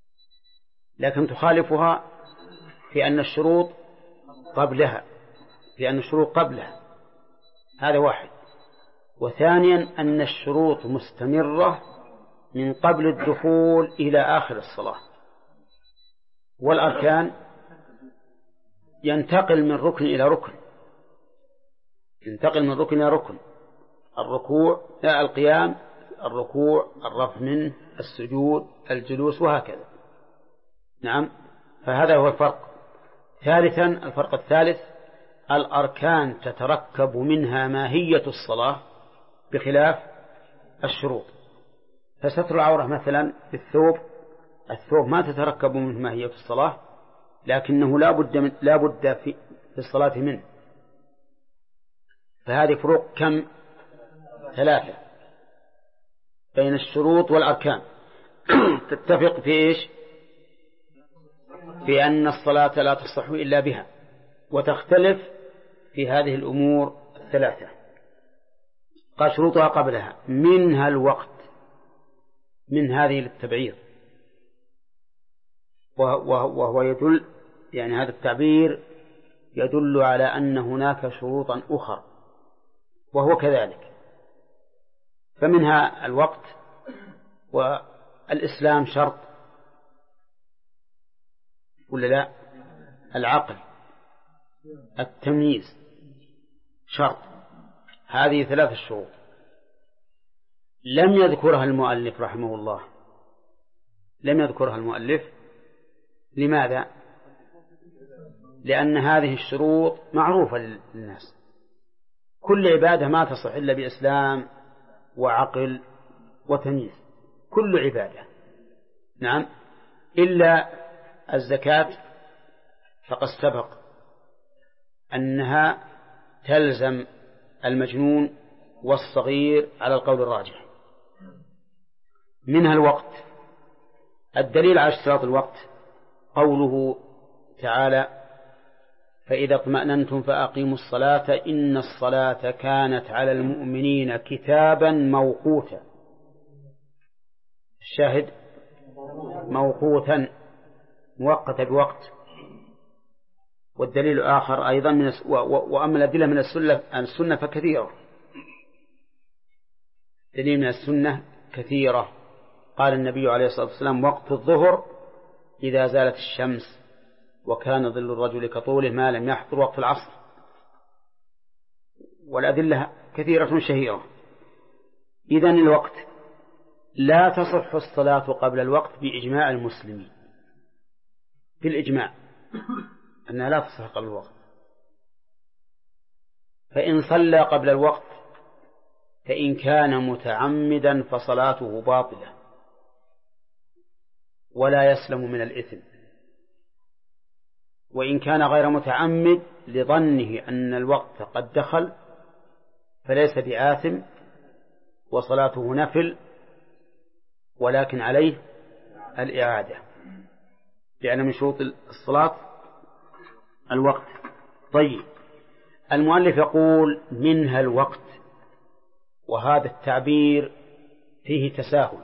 Speaker 1: لكن تخالفها في أن الشروط قبلها لأن الشروط قبلها، هذا واحد. وثانيا أن الشروط مستمرة من قبل الدخول إلى آخر الصلاة، والأركان ينتقل من ركن إلى ركن، ينتقل من ركن إلى ركن، الركوع القيام، الركوع، الرفع منه، السجود، الجلوس، وهكذا. نعم، فهذا هو الفرق. ثالثا، الفرق الثالث: الأركان تتركب منها ماهية الصلاة بخلاف الشروط. فستر العورة مثلا الثوب ما تتركب منه ماهية الصلاة، لكنه لا بد في الصلاة منه. فهذه فروق كم؟ 3 بين الشروط والأركان. تتفق في إيش؟ في أن الصلاة لا تصح إلا بها، وتختلف في هذه الأمور 3. قال شروطها قبلها، منها الوقت، من هذه للتبعير، وهو يدل، يعني هذا التعبير يدل على أن هناك شروطا أخرى، وهو كذلك. فمنها الوقت، والإسلام شرط ولا لا؟ العقل، التمييز شرط. هذه 3 شروط لم يذكرها المؤلف رحمه الله، لم يذكرها المؤلف. لماذا؟ لأن هذه الشروط معروفة للناس. كل عبادة ما تصح إلا بإسلام وعقل وتمييز، كل عبادة. نعم، إلا الزكاة فقد سبق أنها تلزم المجنون والصغير على القول الراجح. منها الوقت. الدليل على اشتراط الوقت قوله تعالى: فإذا اطمأننتم فأقيموا الصلاة إن الصلاة كانت على المؤمنين كتابا موقوتا. الشاهد موقوتا، مؤقت بوقت. والدليل الآخر أيضا وأما الأدلة من السنة فكثيرة. دليل من السنة كثيرة. قال النبي عليه الصلاة والسلام: وقت الظهر إذا زالت الشمس، وكان ظل الرجل كطوله ما لم يحضر وقت العصر. والأدلة كثيرة شهيرة. إذن الوقت لا تصح الصلاة قبل الوقت بإجماع المسلمين، في الإجماع أنها لا تصح قبل الوقت. فإن صلى قبل الوقت فإن كان متعمدا فصلاته باطلة ولا يسلم من الإثم، وإن كان غير متعمد لظنه أن الوقت قد دخل فليس بآثم وصلاته نفل، ولكن عليه الإعادة، لأن من شروط الصلاة الوقت. طيب، المؤلف يقول: منها الوقت، وهذا التعبير فيه تساهل،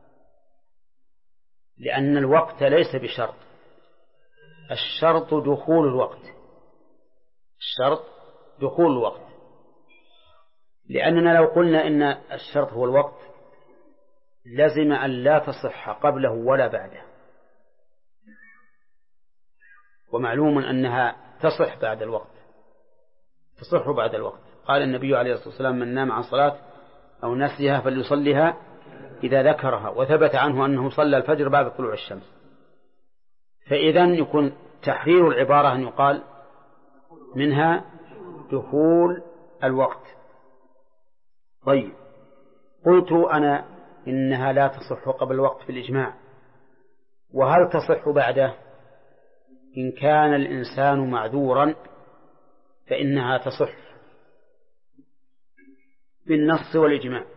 Speaker 1: لأن الوقت ليس بشرط، الشرط دخول الوقت، الشرط دخول الوقت. لأننا لو قلنا إن الشرط هو الوقت لزم أن لا تصح قبله ولا بعده، ومعلوم أنها تصح بعد الوقت، تصح بعد الوقت. قال النبي عليه الصلاة والسلام: من نام عن صلاة أو نسيها فليصليها إذا ذكرها، وثبت عنه أنه صلى الفجر بعد طلوع الشمس. فإذن يكون تحرير العبارة أن يقال: منها دخول الوقت. طيب، قلت أنا إنها لا تصح قبل الوقت في الإجماع، وهل تصح بعده؟ إن كان الإنسان معذورا فإنها تصح بالنص والإجماع.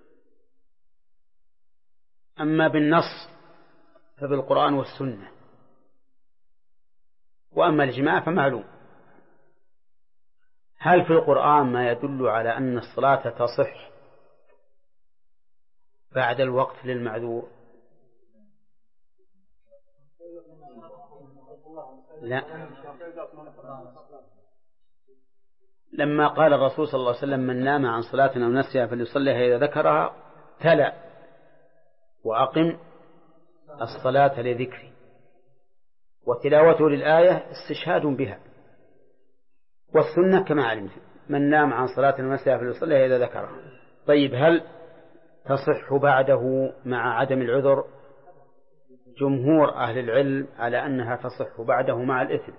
Speaker 1: أما بالنص فبالقرآن والسنة، وأما الإجماع فمعلوم. هل في القرآن ما يدل على أن الصلاة تصح بعد الوقت للمعذور؟ لا. لما قال الرسول صلى الله عليه وسلم من نام عن صلاة أو نسيها فليصليها إذا ذكرها تلا وأقم الصلاة لذكري، وتلاوته للآية استشهاد بها. والسنة كما علمت من نام عن صلاة أو نسيها فليصليها إذا ذكرها. طيب هل تصح بعده مع عدم العذر؟ جمهور أهل العلم على أنها تصح بعده مع الإثم،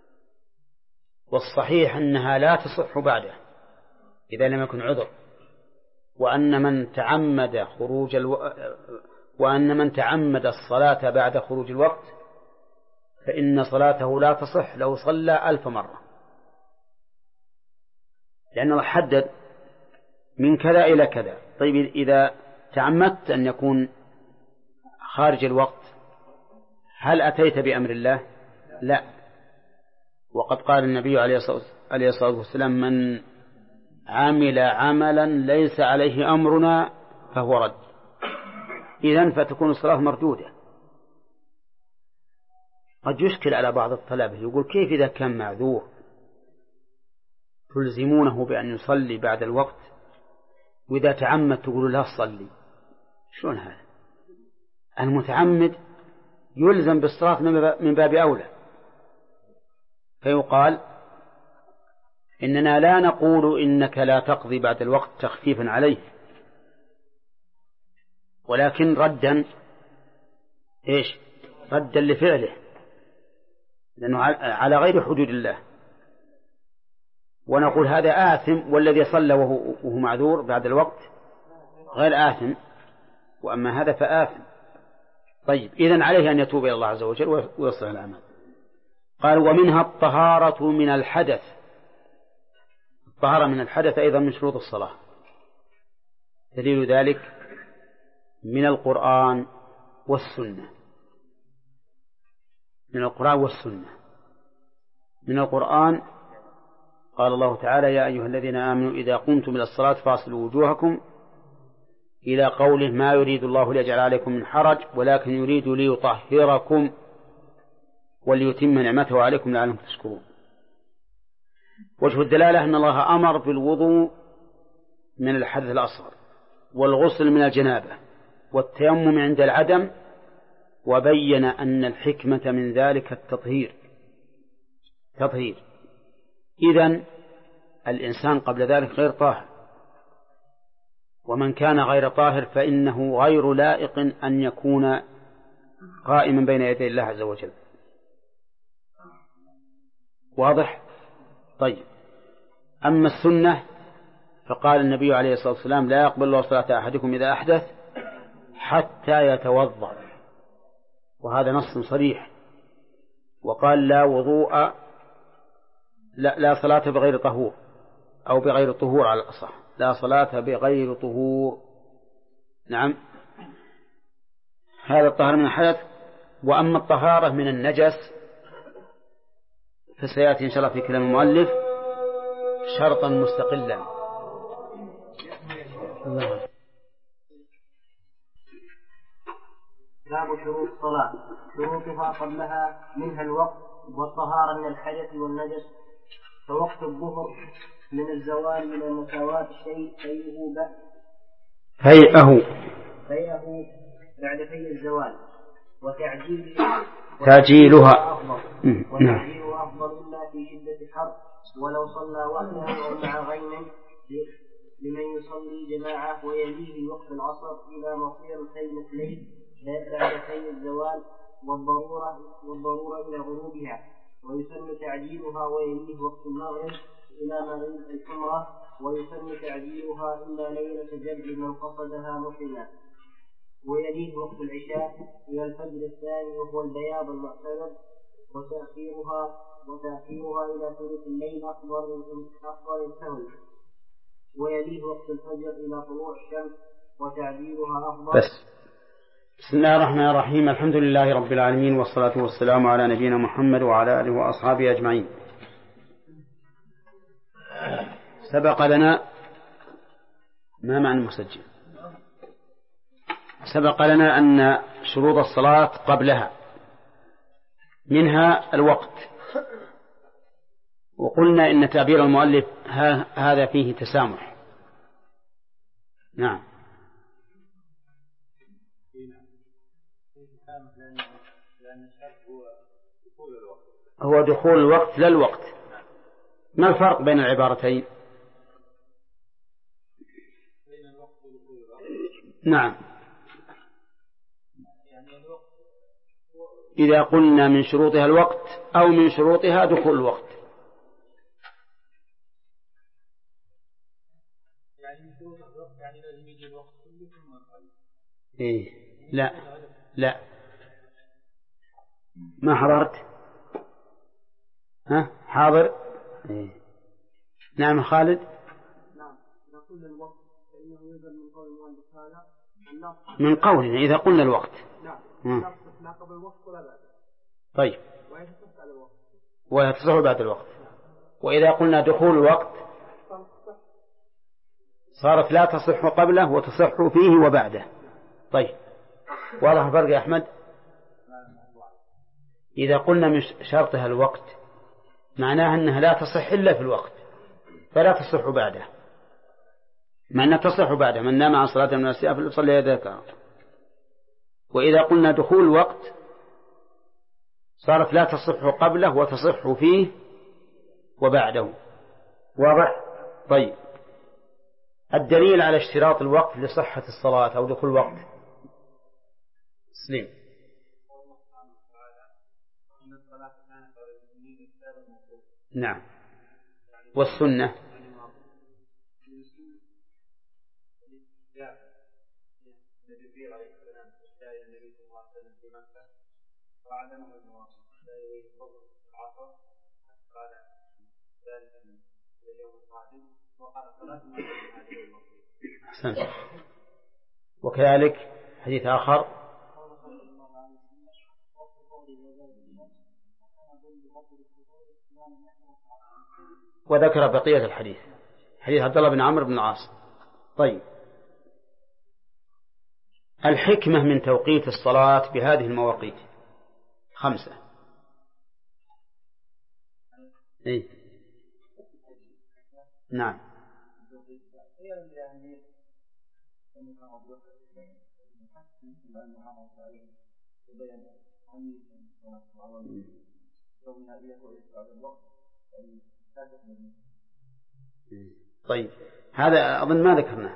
Speaker 1: والصحيح أنها لا تصح بعده إذا لم يكن عذر، وأن من تعمد الصلاة بعد خروج الوقت فإن صلاته لا تصح لو صلى 1000 مرة، لأنه حدد من كذا إلى كذا. طيب إذا تعمدت أن يكون خارج الوقت هل أتيت بأمر الله؟ لا. وقد قال النبي عليه الصلاة والسلام من عمل عملا ليس عليه أمرنا فهو رد. إذن فتكون الصلاة مردودة. قد يشكل على بعض الطلبة يقول كيف إذا كان معذور تلزمونه بأن يصلي بعد الوقت وإذا تعمد تقول لا تصلي؟ شلون هذا؟ المتعمد يلزم بالصلاة من باب أولى. فيقال إننا لا نقول إنك لا تقضي بعد الوقت تخفيفا عليه، ولكن ردا ردا لفعله، لأنه على غير حدود الله. ونقول هذا آثم، والذي صلى وهو معذور بعد الوقت غير آثم، وأما هذا فآثم. طيب إذن عليه أن يتوب إلى الله عز وجل ويصلح الأعمال. قال ومنها الطهارة من الحدث. الطهارة من الحدث أيضا من شروط الصلاة. دليل ذلك من القرآن والسنة. من القرآن والسنة. من القرآن قال الله تعالى يا أيها الذين آمنوا إذا قمتم إلى الصلاة فاغسلوا وجوهكم إلى قوله ما يريد الله ليجعل عليكم من حرج ولكن يريد ليطهركم وليتم نعمته عليكم لعلكم تشكرون. وجه الدلالة أن الله أمر بالوضوء من الحدث الأصغر والغسل من الجنابة والتيمم عند العدم، وبين أن الحكمة من ذلك التطهير. إذن الإنسان قبل ذلك غير طاهر، ومن كان غير طاهر فإنه غير لائق أن يكون قائما بين يدي الله عز وجل. واضح؟ طيب أما السنة فقال النبي عليه الصلاة والسلام لا يقبل الله صلاة أحدكم إذا أحدث حتى يتوضأ، وهذا نص صريح. وقال لا صلاة بغير طهور أو بغير طهور على الأصح، لا صلاة بغير طهور. نعم، هذا الطهارة من الحدث. وأما الطهارة من النجس فسيأتي إن شاء الله في كلام المؤلف شرطا مستقلا.
Speaker 2: باب شروط الصلاة. شروطها قبلها منها الوقت والطهارة من الحدث والنجس. فوقت الظهر من الزوال من المساواة الشيء فيئه بعد في الزوال
Speaker 1: تعجيلها
Speaker 2: أفضل إلا في شدة الحر، ولو صلى وحده أو مع غيم لمن يصلي جماعة ويليه وقت العصر إلى مصير خيمة الليل بعد في الزوال والضرورة إلى غروبها، ويسن تعجيلها ويليه وقت المغرب إلى مغيب الحمرة، ويسن تعجيلها إلا ليلة جد من قصدها محرما، ويليه وقت العشاء إلى الفجر الثاني وهو البياض المعتمد، وتأخيرها إلى ثلث الليل أفضل السهل، ويليه وقت الفجر إلى طلوع الشمس، وتعجيلها أفضل.
Speaker 1: بسم الله الرحمن الرحيم. الحمد لله رب العالمين، والصلاة والسلام على نبينا محمد وعلى آله وأصحابه أجمعين. سبق لنا ما معنى المسجل؟ سبق لنا أن شروط الصلاة قبلها منها الوقت، وقلنا إن تعبير المؤلف هذا فيه تسامح. نعم. هو دخول الوقت لا الوقت. ما الفرق بين العبارتين؟ نعم. إذا قلنا من شروطها الوقت أو من شروطها دخول الوقت. إيه لا لا ما حضرت. ها حاضر. إيه. نعم خالد.
Speaker 2: نعم إذا قلنا الوقت فإنه يلزم من قول المؤلف هذا
Speaker 1: من قولنا إذا قلنا الوقت.
Speaker 2: نعم لا قبل الوقت ولا بعد.
Speaker 1: طيب.
Speaker 2: وهي
Speaker 1: تصح بعد الوقت. وإذا قلنا دخول الوقت صارت لا تصح قبله وتصح فيه وبعده. طيب واضح الفرق يا أحمد؟ إذا قلنا من شرطها الوقت معناها أنها لا تصح إلا في الوقت فلا تصح بعده، مع أنها تصح بعده. من نام عن صلاة من الناس فليصلي ذكر. وإذا قلنا دخول الوقت صارت لا تصح قبله وتصح فيه وبعده. واضح؟ طيب الدليل على اشتراط الوقت لصحة الصلاة أو دخول الوقت. سليم. نعم. والسنة أحسنت. وكذلك حديث آخر وذكر بقية الحديث، حديث عبد الله بن عمرو بن العاص. طيب الحكمة من توقيت الصلاة بهذه المواقيت 5. إيه؟ نعم. طيب هذا أظن ما ذكرناه.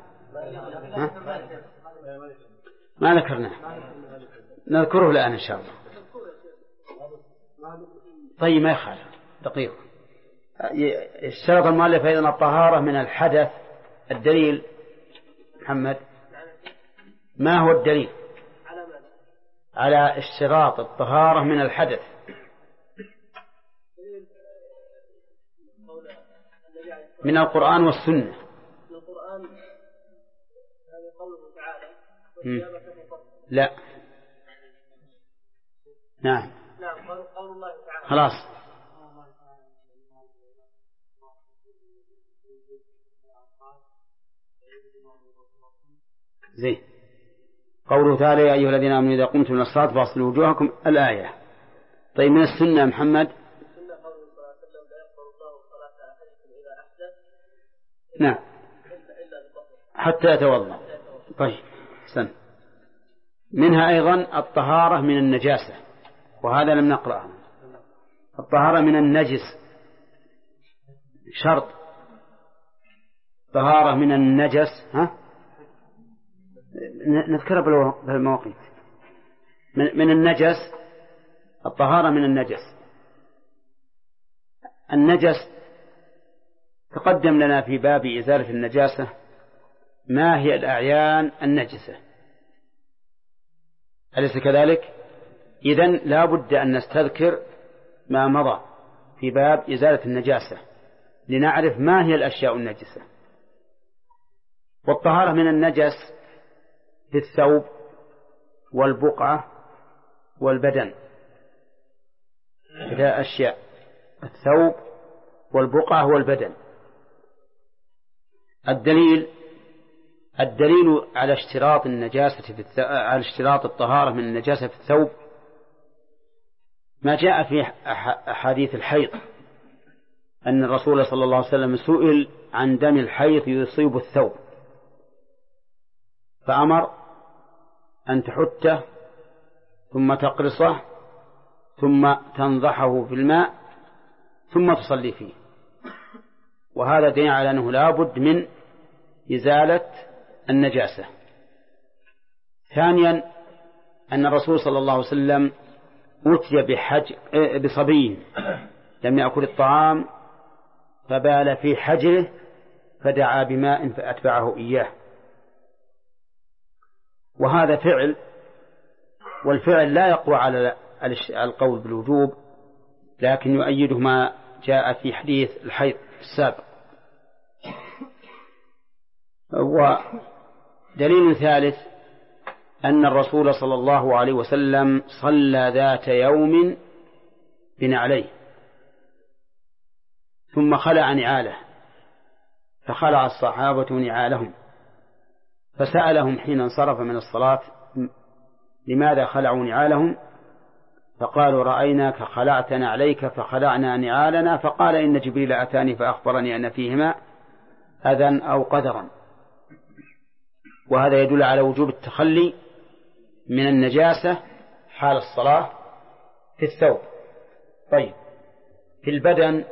Speaker 1: ما ذكرناه، نذكره الآن إن شاء الله. طيب ما يخالف دقيقة. اشترط المؤلف أيضا الطهارة من الحدث. الدليل محمد ما هو الدليل على اشتراط الطهارة من الحدث؟ من القرآن والسنة.
Speaker 2: من القرآن هذا قوله تعالى
Speaker 1: لا. نعم
Speaker 2: قول الله تعالى.
Speaker 1: خلاص. زين. قوله تعالى يا أيها الذين آمنوا إذا قمتم إلى الصلاة فاغسلوا وجوهكم الآية. طيب من السنة محمد؟ نعم حتى يتوضأ. طيب سن. منها أيضا الطهارة من النجاسة، وهذا لم نقرأه. الطهارة من النجس شرط. طهارة من النجس نذكرها بالمواقيت. من النجس الطهارة من النجس. النجس تقدم لنا في باب إزالة النجاسة ما هي الأعيان النجسة، أليس كذلك؟ إذن لا بد أن نستذكر ما مضى في باب إزالة النجاسة لنعرف ما هي الأشياء النجسة. والطهارة من النجس في الثوب والبقعة والبدن، 3 أشياء: الثوب والبقعة والبدن. الدليل على اشتراط النجاسة على اشتراط الطهارة من النجاسة في الثوب ما جاء في أحاديث الحيض أن الرسول صلى الله عليه وسلم سئل عن دم الحيض يصيب الثوب فأمر أن تحته ثم تقرصه ثم تنضحه في الماء ثم تصلي فيه، وهذا دليل على أنه لا بد من إزالة النجاسة. ثانيا أن الرسول صلى الله عليه وسلم أتي بصبي لم يأكل الطعام فبال في حجره فدعا بماء فأتبعه إياه، وهذا فعل، والفعل لا يقوى على القول بالوجوب، لكن يؤيده ما جاء في حديث الحيض السابق. ودليل ثالث أن الرسول صلى الله عليه وسلم صلى ذات يوم بنعليه ثم خلع نعاله، فخلع الصحابة نعالهم فسألهم حين انصرف من الصلاة لماذا خلعوا نعالهم؟ فقالوا رأيناك خلعت نعليك فخلعنا نعالنا، فقال إن جبريل أتاني فأخبرني أن فيهما أذى أو قدرا. وهذا يدل على وجوب التخلي من النجاسة حال الصلاة في الثوب. طيب، في البدن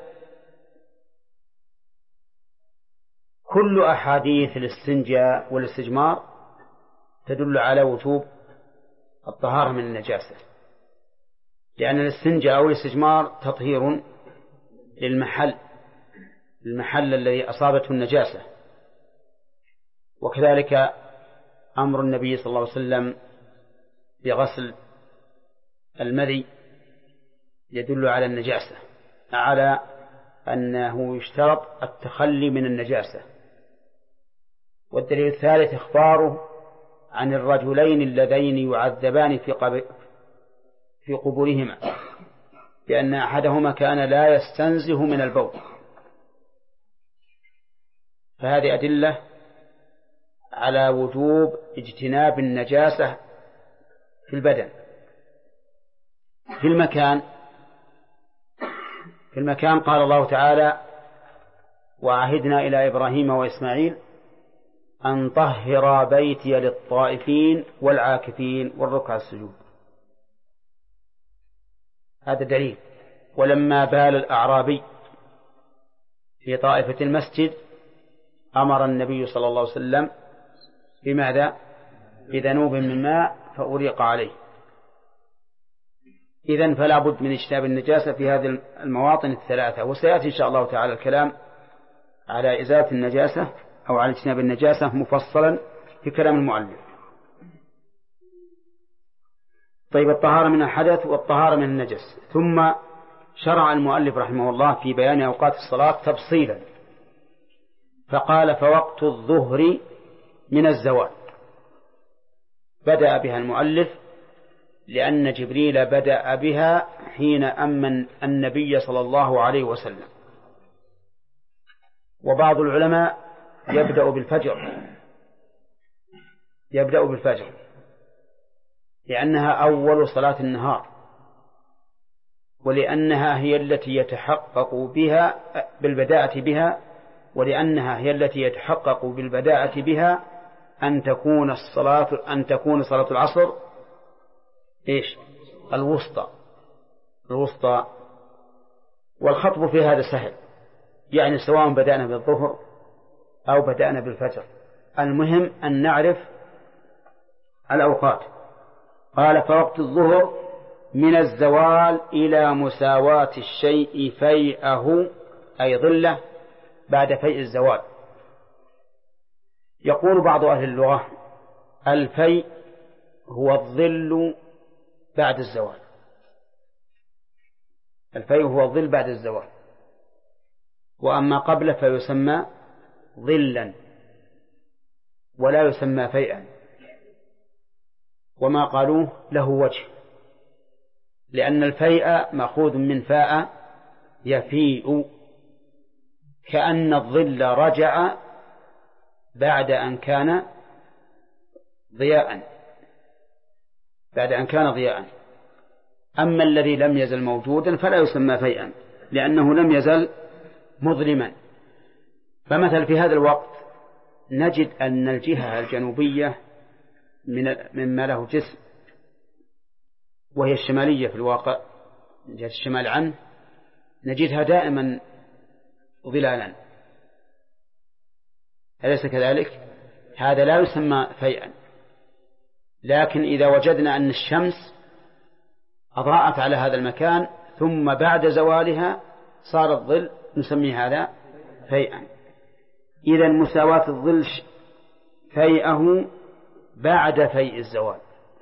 Speaker 1: كل أحاديث الاستنجاء والاستجمار تدل على وجوب الطهارة من النجاسة، لأن الاستنجاء أو الاستجمار تطهير للمحل الذي أصابته النجاسة. وكذلك أمر النبي صلى الله عليه وسلم بغسل المذي يدل على النجاسة، على أنه يشترط التخلي من النجاسة. والدليل الثالث إخباره عن الرجلين اللذين يعذبان في قبورهما بأن أحدهما كان لا يستنزه من البول، فهذه أدلة على وجوب اجتناب النجاسة في البدن. في المكان قال الله تعالى وعهدنا إلى إبراهيم وإسماعيل أن طهر بيتي للطائفين والعاكفين والركع السجود، هذا دليل. ولما بال الأعرابي في طائفة المسجد أمر النبي صلى الله عليه وسلم بماذا؟ بذنوب من ماء فأريق عليه. إذن فلا بد من اجتناب النجاسة في هذه المواطن الثلاثة، وسيأتي إن شاء الله تعالى الكلام على إزالة النجاسة أو على اجتناب النجاسة مفصلا في كلام المؤلف. طيب، الطهارة من الحدث والطهارة من النجس. ثم شرع المؤلف رحمه الله في بيان أوقات الصلاة تفصيلا، فقال فوقت الظهر من الزوال. بدأ بها المؤلف لأن جبريل بدأ بها حين أمن النبي صلى الله عليه وسلم. وبعض العلماء يبدأ بالفجر لأنها أول صلاة النهار، ولأنها هي التي يتحقق بها بالبداءة بها، ولأنها هي التي يتحقق بالبداءة بها أن تكون صلاة العصر الوسطى. والخطب في هذا سهل، يعني سواء بدأنا بالظهر أو بدأنا بالفجر، المهم أن نعرف الأوقات. قال فوقت الظهر من الزوال إلى مساواة الشيء فيئه أي ظله بعد فيء الزوال. يقول بعض أهل اللغة الفيء هو الظل بعد الزوال، الفيء هو الظل بعد الزوال، وأما قبله فيسمى ظلا ولا يسمى فيئا. وما قالوه له وجه، لأن الفيء مأخوذ من فاء يفيء، كأن الظل رجع بعد أن كان ضياء. أما الذي لم يزل موجودا فلا يسمى فيئا، لأنه لم يزل مظلما. فمثل في هذا الوقت نجد أن الجهة الجنوبية مما له جسم وهي الشمالية في الواقع من جهة الشمال عنه نجدها دائما ظلالا، أليس كذلك؟ هذا لا يسمى فيئا. لكن إذا وجدنا أن الشمس أضاءت على هذا المكان ثم بعد زوالها صار الظل نسميه هذا فيئا. إذا مساواة الظل فيئه بعد فيء الزوال،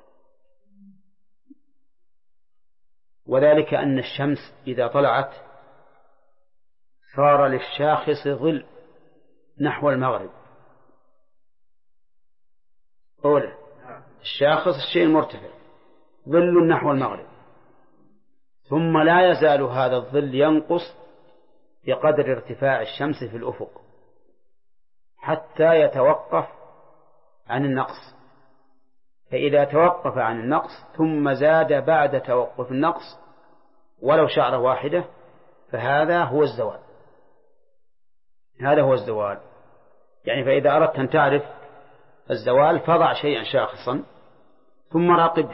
Speaker 1: وذلك أن الشمس إذا طلعت صار للشاخص ظل نحو المغرب. أولا الشاخص الشيء المرتفع ظل نحو المغرب، ثم لا يزال هذا الظل ينقص بقدر ارتفاع الشمس في الأفق حتى يتوقف عن النقص. فإذا توقف عن النقص ثم زاد بعد توقف النقص ولو شعرة واحدة فهذا هو الزوال. هذا هو الزوال. يعني فإذا أردت أن تعرف الزوال فضع شيئا شاخصا ثم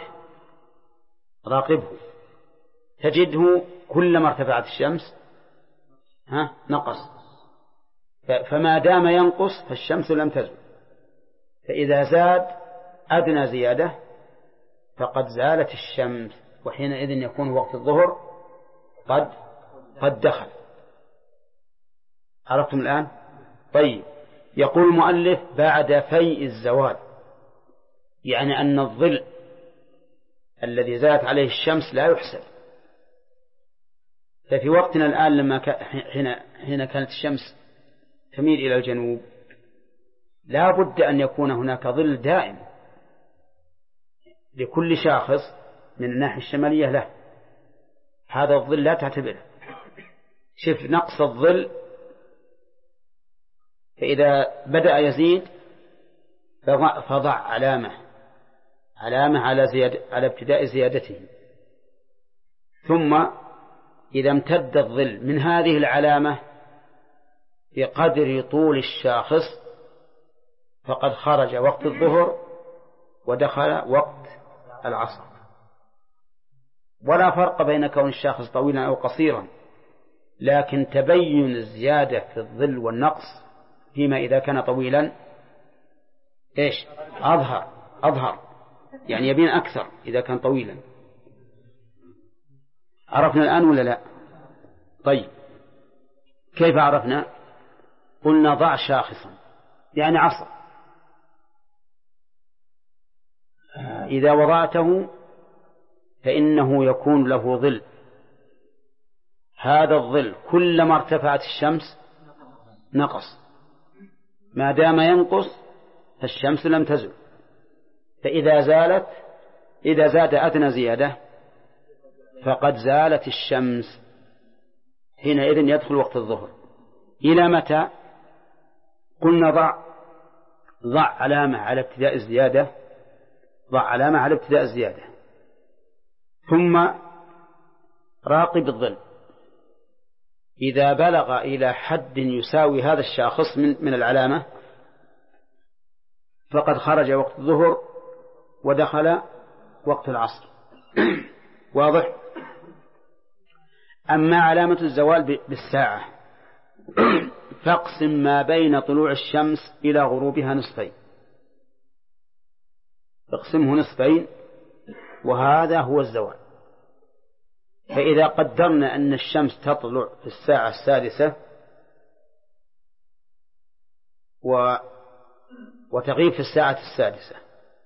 Speaker 1: راقبه تجده كلما ارتفعت الشمس نقص، فما دام ينقص فالشمس لم تزل. فإذا زاد أدنى زيادة فقد زالت الشمس، وحينئذ يكون وقت الظهر قد دخل. عرفتم الآن؟ طيب، يقول المؤلف بعد فيء الزوال، يعني أن الظل الذي زالت عليه الشمس لا يحسب. ففي وقتنا الآن لما حين كانت الشمس تميل إلى الجنوب لا بد أن يكون هناك ظل دائم لكل شاخص من الناحية الشمالية له. هذا الظل لا تعتبره. شوف نقص الظل، فإذا بدأ يزيد فضع علامة على ابتداء زيادته، ثم إذا امتد الظل من هذه العلامة بقدر طول الشاخص فقد خرج وقت الظهر ودخل وقت العصر. ولا فرق بين كون الشاخص طويلا أو قصيرا، لكن تبين الزيادة في الظل والنقص فيما إذا كان طويلا أظهر، يعني يبين أكثر إذا كان طويلا. عرفنا الآن ولا لا؟ طيب، كيف عرفنا؟ قلنا ضع شاخصا يعني عصا، إذا وضعته فإنه يكون له ظل. هذا الظل كلما ارتفعت الشمس نقص، ما دام ينقص فالشمس لم تزل. فإذا زاد أدنى زيادة فقد زالت الشمس، حينئذ يدخل وقت الظهر. إلى متى؟ قلنا ضع علامة على ابتداء الزيادة، ثم راقب الظل. إذا بلغ إلى حد يساوي هذا الشاخص من العلامة فقد خرج وقت الظهر ودخل وقت العصر. واضح؟ أما علامة الزوال بالساعة فاقسم ما بين طلوع الشمس إلى غروبها نصفين، اقسمه نصفين، وهذا هو الزوال. فإذا قدرنا أن الشمس تطلع في الساعة 6 وتغيب في الساعة 6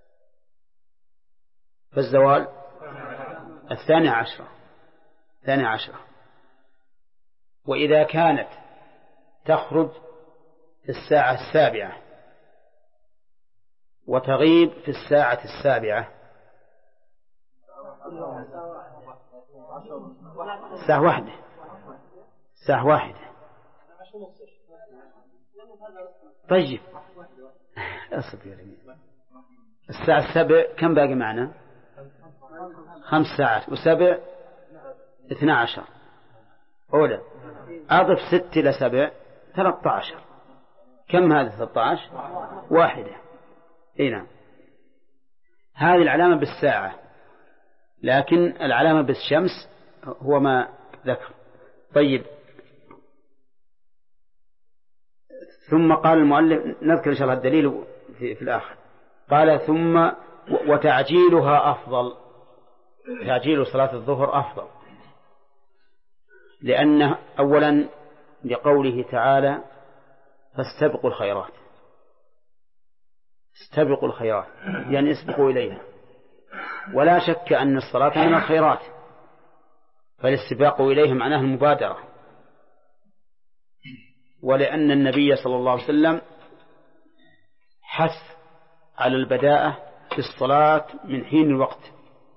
Speaker 1: فالزوال 12. وإذا كانت تخرج في الساعة 7 وتغيب في الساعة 7 ساعة واحدة. طيب أصبر يا رجل، الساعة 7 كم باقي معنا؟ 5 ساعات، و7 12 أولى أضف 6 إلى 7 13. كم هذا 13؟ واحدة. نعم. هذه العلامة بالساعة، لكن العلامة بالشمس هو ما ذكر. طيب، ثم قال المؤلف، نذكر إن شاء الله الدليل في الآخر. قال ثم وتعجيلها أفضل، تعجيل صلاة الظهر أفضل، لأنه أولا لقوله تعالى فاستبقوا الخيرات، استبقوا الخيرات يعني اسبقوا إليها، ولا شك أن الصلاة من الخيرات، فالاستباق إليها معناه المبادرة. ولأن النبي صلى الله عليه وسلم حث على البداءة في الصلاة من حين الوقت.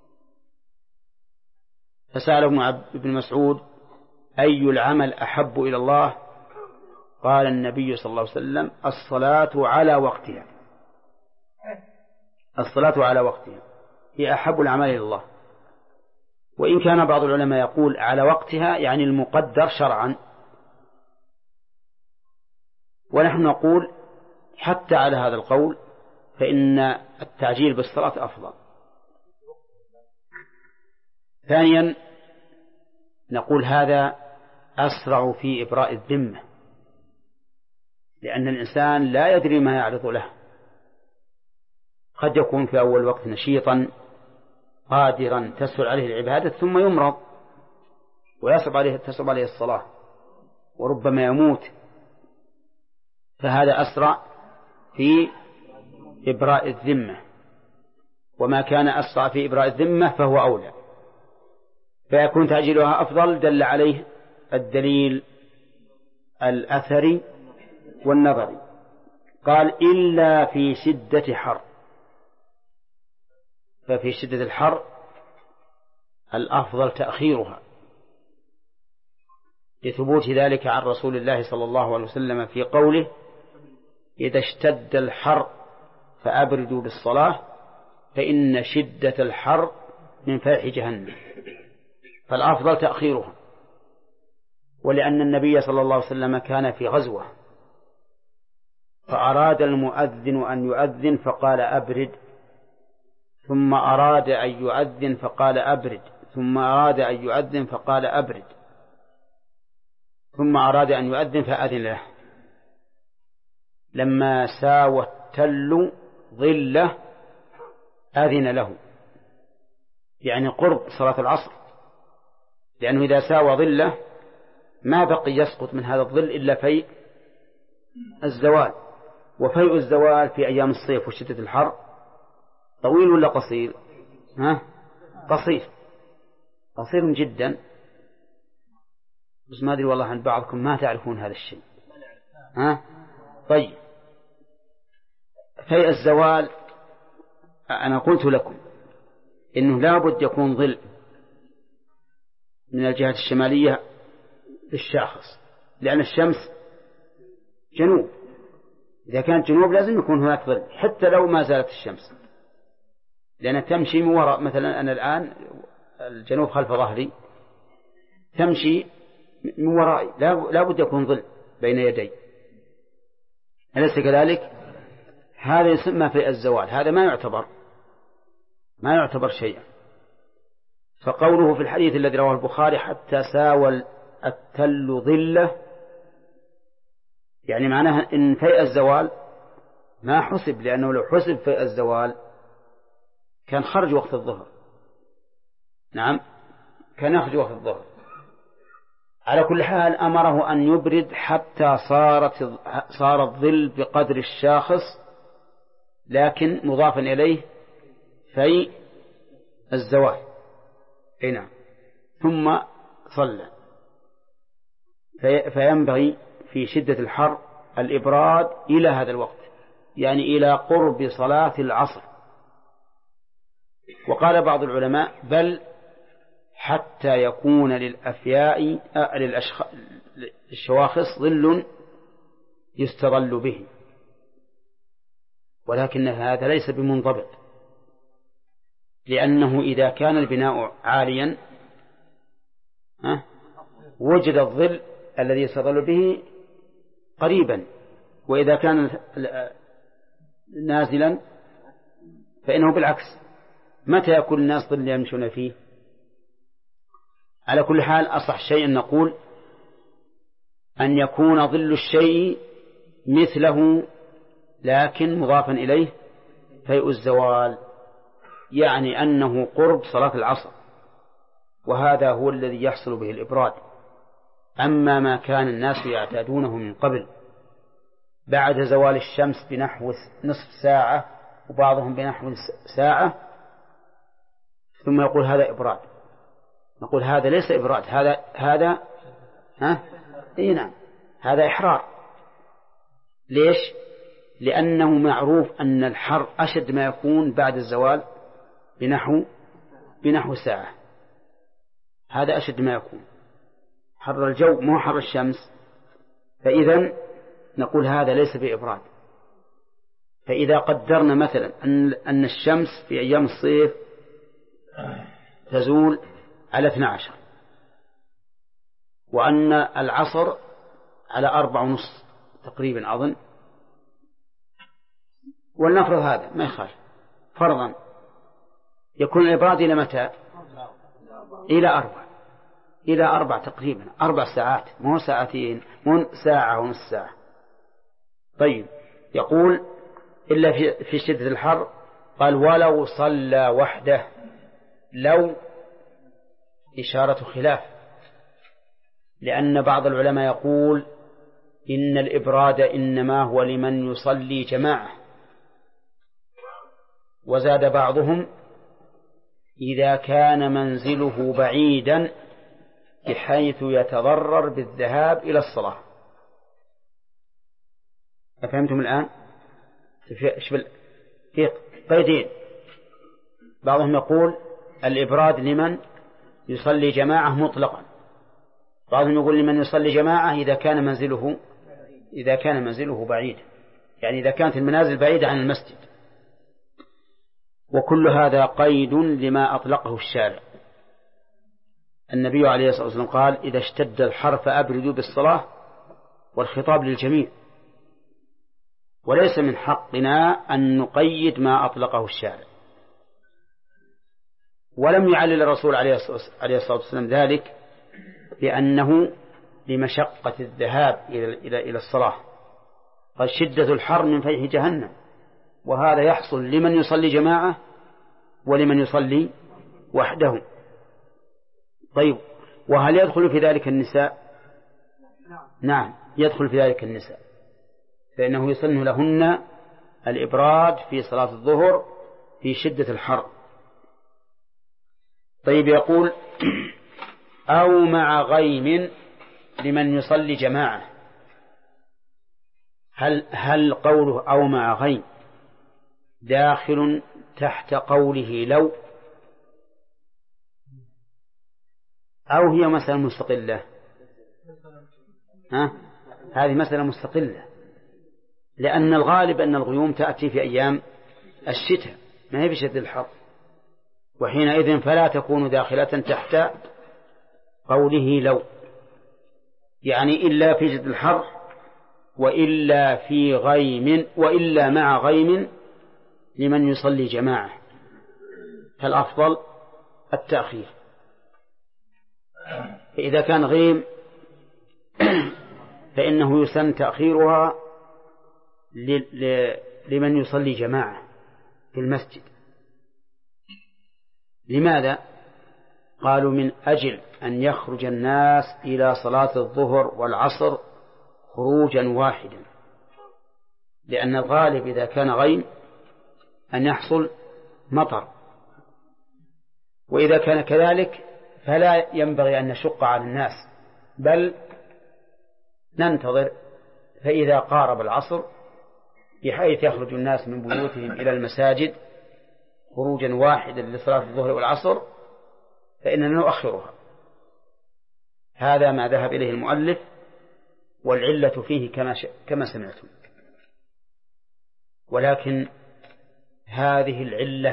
Speaker 1: فسأله ابن مسعود أي العمل أحب إلى الله؟ قال النبي صلى الله عليه وسلم الصلاة على وقتها، الصلاة على وقتها هي أحب الأعمال إلى الله. وإن كان بعض العلماء يقول على وقتها يعني المقدر شرعا، ونحن نقول حتى على هذا القول فإن التعجيل بالصلاة أفضل. ثانيا نقول هذا أسرع في إبراء الذمة، لأن الإنسان لا يدري ما يعرض له، قد يكون في أول وقت نشيطا قادرا تسهل عليه العبادة، ثم يمرض تصعب عليه الصلاة وربما يموت، فهذا أسرع في إبراء الذمة، وما كان أسرع في إبراء الذمة فهو أولى، فيكون تعجيلها أفضل. دل عليه الدليل الأثري والنظري. قال إلا في شدة حر، ففي شدة الحر الأفضل تأخيرها، لثبوت ذلك عن رسول الله صلى الله عليه وسلم في قوله إذا اشتد الحر فأبردوا بالصلاة فإن شدة الحر من فيح جهنم، فالأفضل تأخيرها. ولأن النبي صلى الله عليه وسلم كان في غزوة فأراد المؤذن أن يؤذن فقال أبرد، ثم أراد أن يؤذن فقال أبرد، ثم أراد أن يؤذن فقال أبرد، ثم أراد أن يؤذن فأذن له. لما ساوى التل ظله أذن له، يعني قرب صلاة العصر، لأنه إذا ساوى ظله ما بقي يسقط من هذا الظل إلا فيء الزوال، وفيء الزوال في أيام الصيف وشدة الحر طويل ولا قصير؟ قصير جدا، بس ما أدري والله عن بعضكم ما تعرفون هذا الشيء. طيب، فيء الزوال أنا قلت لكم إنه لا بد يكون ظل من الجهة الشمالية للشاخص، لأن الشمس جنوب، إذا كانت جنوب لازم يكون هناك ظل حتى لو ما زالت الشمس، لأن تمشي من وراء. مثلا أنا الآن الجنوب خلف ظهري، تمشي من ورائي، لا بد يكون ظل بين يدي، أليس كذلك؟ هذا يسمى في الزوال، هذا ما يعتبر شيئا. فقوله في الحديث الذي رواه البخاري حتى ساوى التل ظله، يعني معناها إن فيء الزوال ما حسب، لأنه لو حسب فيء الزوال كان خرج وقت الظهر. نعم، كان يخرج وقت الظهر. على كل حال أمره أن يبرد حتى صار الظل بقدر الشاخص، لكن مضافا إليه في الزوال. نعم. ثم صلى. فينبغي في شدة الحر الإبراد إلى هذا الوقت، يعني إلى قرب صلاة العصر. وقال بعض العلماء بل حتى يكون للأفياء للشواخص ظل يستظل به، ولكن هذا ليس بمنضبط، لأنه إذا كان البناء عاليا وجد الظل الذي يستظل به قريبا، وإذا كان نازلا فإنه بالعكس. متى يكون الناس ظل يمشون فيه؟ على كل حال أصح شيء أن نقول أن يكون ظل الشيء مثله لكن مضافا إليه فيء الزوال، يعني أنه قرب صلاة العصر، وهذا هو الذي يحصل به الإبراد. أما ما كان الناس يعتادونه من قبل بعد زوال الشمس بنحو نصف ساعة وبعضهم بنحو ساعة ثم يقول هذا إبراد، نقول هذا ليس إبراد، هذا نعم هذا إحرار. ليش؟ لأنه معروف أن الحر أشد ما يكون بعد الزوال بنحو ساعة، هذا أشد ما يكون، حر الجو مو حر الشمس، فإذا نقول هذا ليس بإبراد. فإذا قدرنا مثلا أن الشمس في أيام الصيف تزول على 12 وأن العصر على 4:30 تقريبا أظن، ولنفرض هذا ما يخالف فرضا، يكون الإبراد إلى متى؟ إلى 4 تقريبا، 4 ساعات، مو ساعتين، مو ساعة ونص ساعة. طيب يقول إلا في شدة الحر، قال ولو صلى وحده، لو إشارة خلاف، لأن بعض العلماء يقول إن الإبراد إنما هو لمن يصلي جماعة، وزاد بعضهم إذا كان منزله بعيدا بحيث يتضرر بالذهاب إلى الصلاة. أفهمتم الآن؟ في قيدين، بعضهم يقول الإبراد لمن يصلي جماعة مطلقا، بعضهم يقول لمن يصلي جماعة إذا كان منزله بعيد، يعني إذا كانت المنازل بعيدة عن المسجد. وكل هذا قيد لما أطلقه الشارع. النبي عليه الصلاة والسلام قال إذا اشتد الحر فأبردوا بالصلاة، والخطاب للجميع، وليس من حقنا أن نقيد ما أطلقه الشارع. ولم يعلل الرسول عليه الصلاة والسلام ذلك بأنه لمشقة الذهاب إلى الصلاة، قال شدة الحر من فيح جهنم، وهذا يحصل لمن يصلي جماعة ولمن يصلي وحده. طيب وهل يدخل في ذلك النساء؟ نعم يدخل في ذلك النساء، فإنه يسن لهن الإبراد في صلاة الظهر في شدة الحر. طيب يقول أو مع غيم لمن يصلي جماعة، هل قوله أو مع غيم داخل تحت قوله لو، أو هي مسألة مستقلة؟ هذه مسألة مستقلة، لأن الغالب أن الغيوم تأتي في أيام الشتاء ما هي بشدة الحر، وحينئذ فلا تكون داخلة تحت قوله لو، يعني إلا في شدة الحر وإلا في غيم وإلا مع غيم لمن يصلي جماعة، فالأفضل التأخير. فإذا كان غيم فإنه يسن تأخيرها لمن يصلي جماعة في المسجد. لماذا؟ قالوا من أجل أن يخرج الناس إلى صلاة الظهر والعصر خروجا واحدا، لأن الغالب إذا كان غيم أن يحصل مطر، وإذا كان كذلك فلا ينبغي أن نشق على الناس، بل ننتظر فإذا قارب العصر بحيث يخرج الناس من بيوتهم إلى المساجد خروجا واحدا لصلاة الظهر والعصر فإننا نؤخرها. هذا ما ذهب إليه المؤلف، والعلة فيه كما سمعتم. ولكن هذه العلة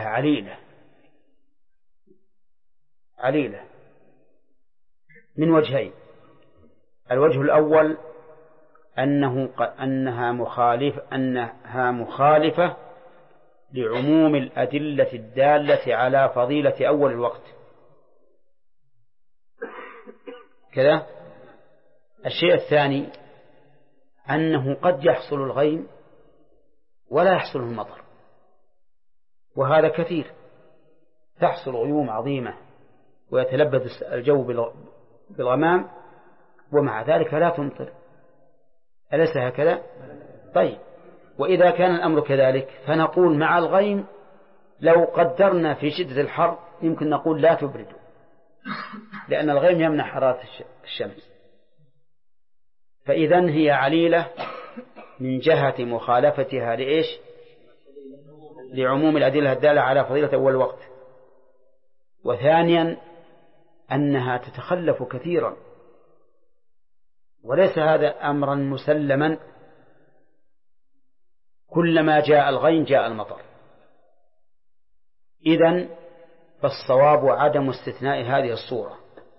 Speaker 1: عليلة من وجهين. الوجه الأول أنها مخالفة لعموم الأدلة الدالة على فضيلة أول الوقت كذا. الشيء الثاني أنه قد يحصل الغيم ولا يحصل المطر، وهذا كثير، تحصل غيوم عظيمة ويتلبد الجو بالغمام ومع ذلك لا تمطر، أليس هكذا؟ طيب، وإذا كان الأمر كذلك فنقول مع الغيم لو قدرنا في شدة الحر يمكن نقول لا تبردوا، لأن الغيم يمنع حرارة الشمس. فإذن هي عليلة من جهة مخالفتها لإيش؟ لعموم الأدلة الدالة على فضيلة أول وقت. وثانيا أنها تتخلف كثيرا، وليس هذا أمرا مسلما، كلما جاء الغيم جاء المطر. إذن فالصواب عدم استثناء هذه الصورة،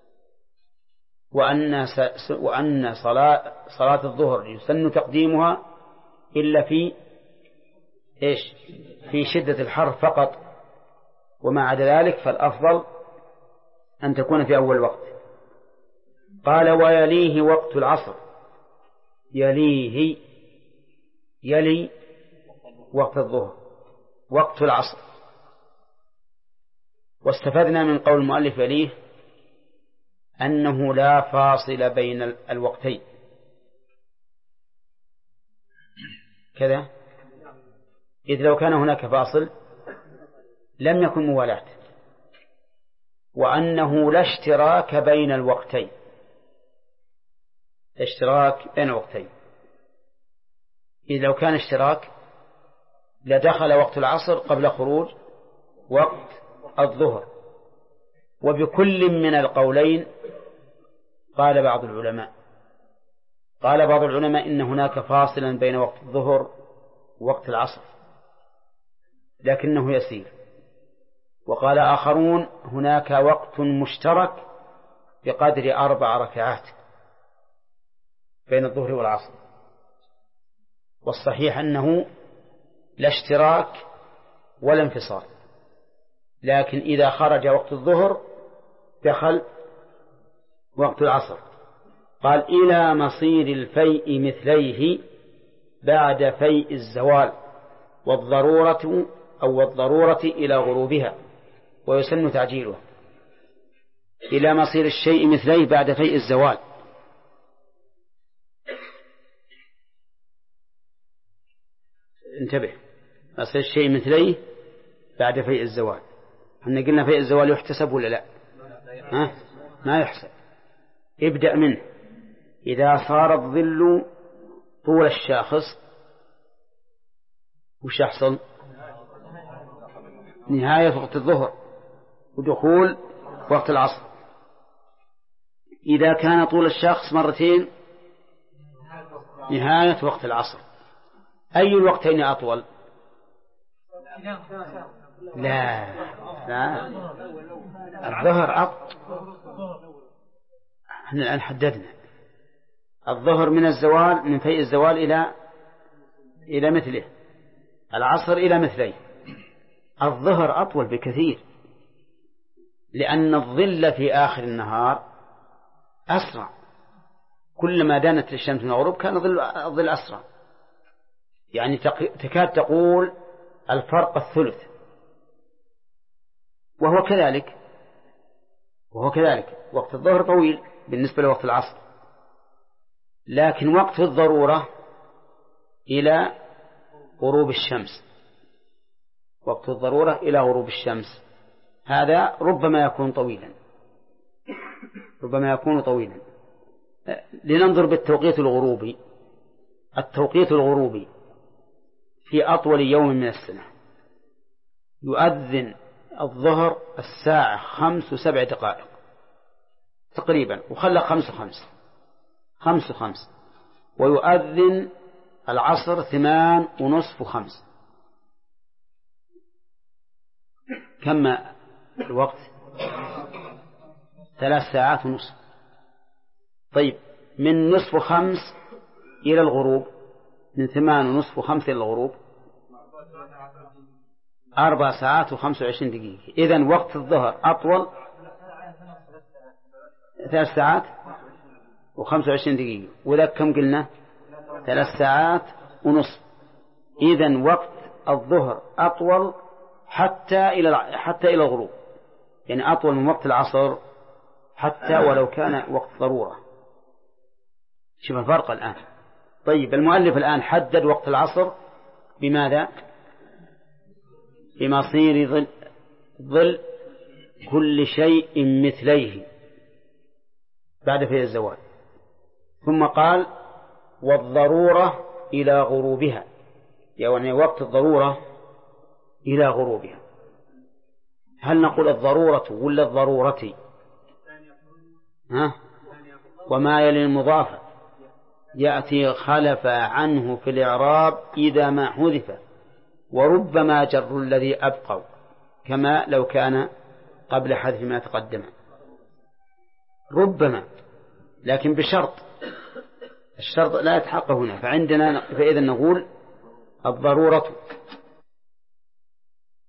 Speaker 1: وأن صلاة الظهر يسن تقديمها إلا في إيش؟ في شدة الحر فقط، وما عدا ذلك فالأفضل أن تكون في أول وقت. قال ويليه وقت العصر، يلي وقت الظهر وقت العصر. واستفدنا من قول المؤلف يليه أنه لا فاصل بين الوقتين كذا، إذ لو كان هناك فاصل لم يكن موالاة، وأنه لا اشتراك بين الوقتين، اشتراك بين وقتين، إذ لو كان اشتراك لدخل وقت العصر قبل خروج وقت الظهر. وبكل من القولين قال بعض العلماء إن هناك فاصلا بين وقت الظهر ووقت العصر لكنه يسير، وقال آخرون هناك وقت مشترك بقدر 4 ركعات بين الظهر والعصر. والصحيح أنه لا اشتراك ولا انفصال، لكن إذا خرج وقت الظهر دخل وقت العصر. قال إلى مصير الفيء مثليه بعد فيء الزوال والضرورة إلى غروبها، ويسن تعجيله. إلى مصير الشيء مثليه بعد فيء الزوال، انتبه، مصير الشيء مثليه بعد فيء الزوال. احنا قلنا فيء الزوال يحتسب ولا لا؟ ما يحسب. ابدأ منه. إذا صار الظل طول الشاخص وش يحصل؟ نهاية وقت الظهر ودخول وقت العصر. إذا كان طول الشاخص مرتين نهاية وقت العصر. أي الوقتين أطول؟ لا الظهر أطول. احنا الآن حددنا الظهر من الزوال، من فيء الزوال إلى مثله، العصر إلى مثليه. الظهر أطول بكثير، لأن الظل في آخر النهار أسرع، كلما دانت الشمس من الغروب كان الظل أسرع، يعني تكاد تقول الفرق الثلث. وهو كذلك وقت الظهر طويل بالنسبة لوقت العصر، لكن وقت الضرورة إلى غروب الشمس، وقت الضرورة إلى غروب الشمس هذا ربما يكون طويلا. لننظر بالتوقيت الغروبي. التوقيت الغروبي في أطول يوم من السنة يؤذن الظهر الساعة 5:07 تقريبا، وخلق 5:05 ويؤذن العصر 8:30 كم الوقت؟ 3 ساعات ونصف. طيب من نصف 5 إلى الغروب، من 8 ونصف 5 إلى الغروب 4 ساعات و25 دقيقة. إذن وقت الظهر أطول 3 ساعات و25 دقيقة، وذا كم قلنا 3 ساعات ونصف. إذن وقت الظهر أطول حتى إلى الغروب، يعني أطول من وقت العصر حتى ولو كان وقت ضرورة. شوف الفرق الآن. طيب المؤلف الآن حدد وقت العصر بماذا؟ بمصير ظل كل شيء مثليه بعد فيء الزوال، ثم قال والضرورة إلى غروبها، يعني وقت الضرورة إلى غروبها. هل نقول الضرورة ولا الضرورة؟ وما يلي المضاف يأتي خلف عنه في الإعراب إذا ما حذف، وربما جر الذي أبقوا كما لو كان قبل حذف ما تقدم، ربما، لكن بشرط، الشرط لا يتحقق هنا. فعندنا فإذا نقول الضرورة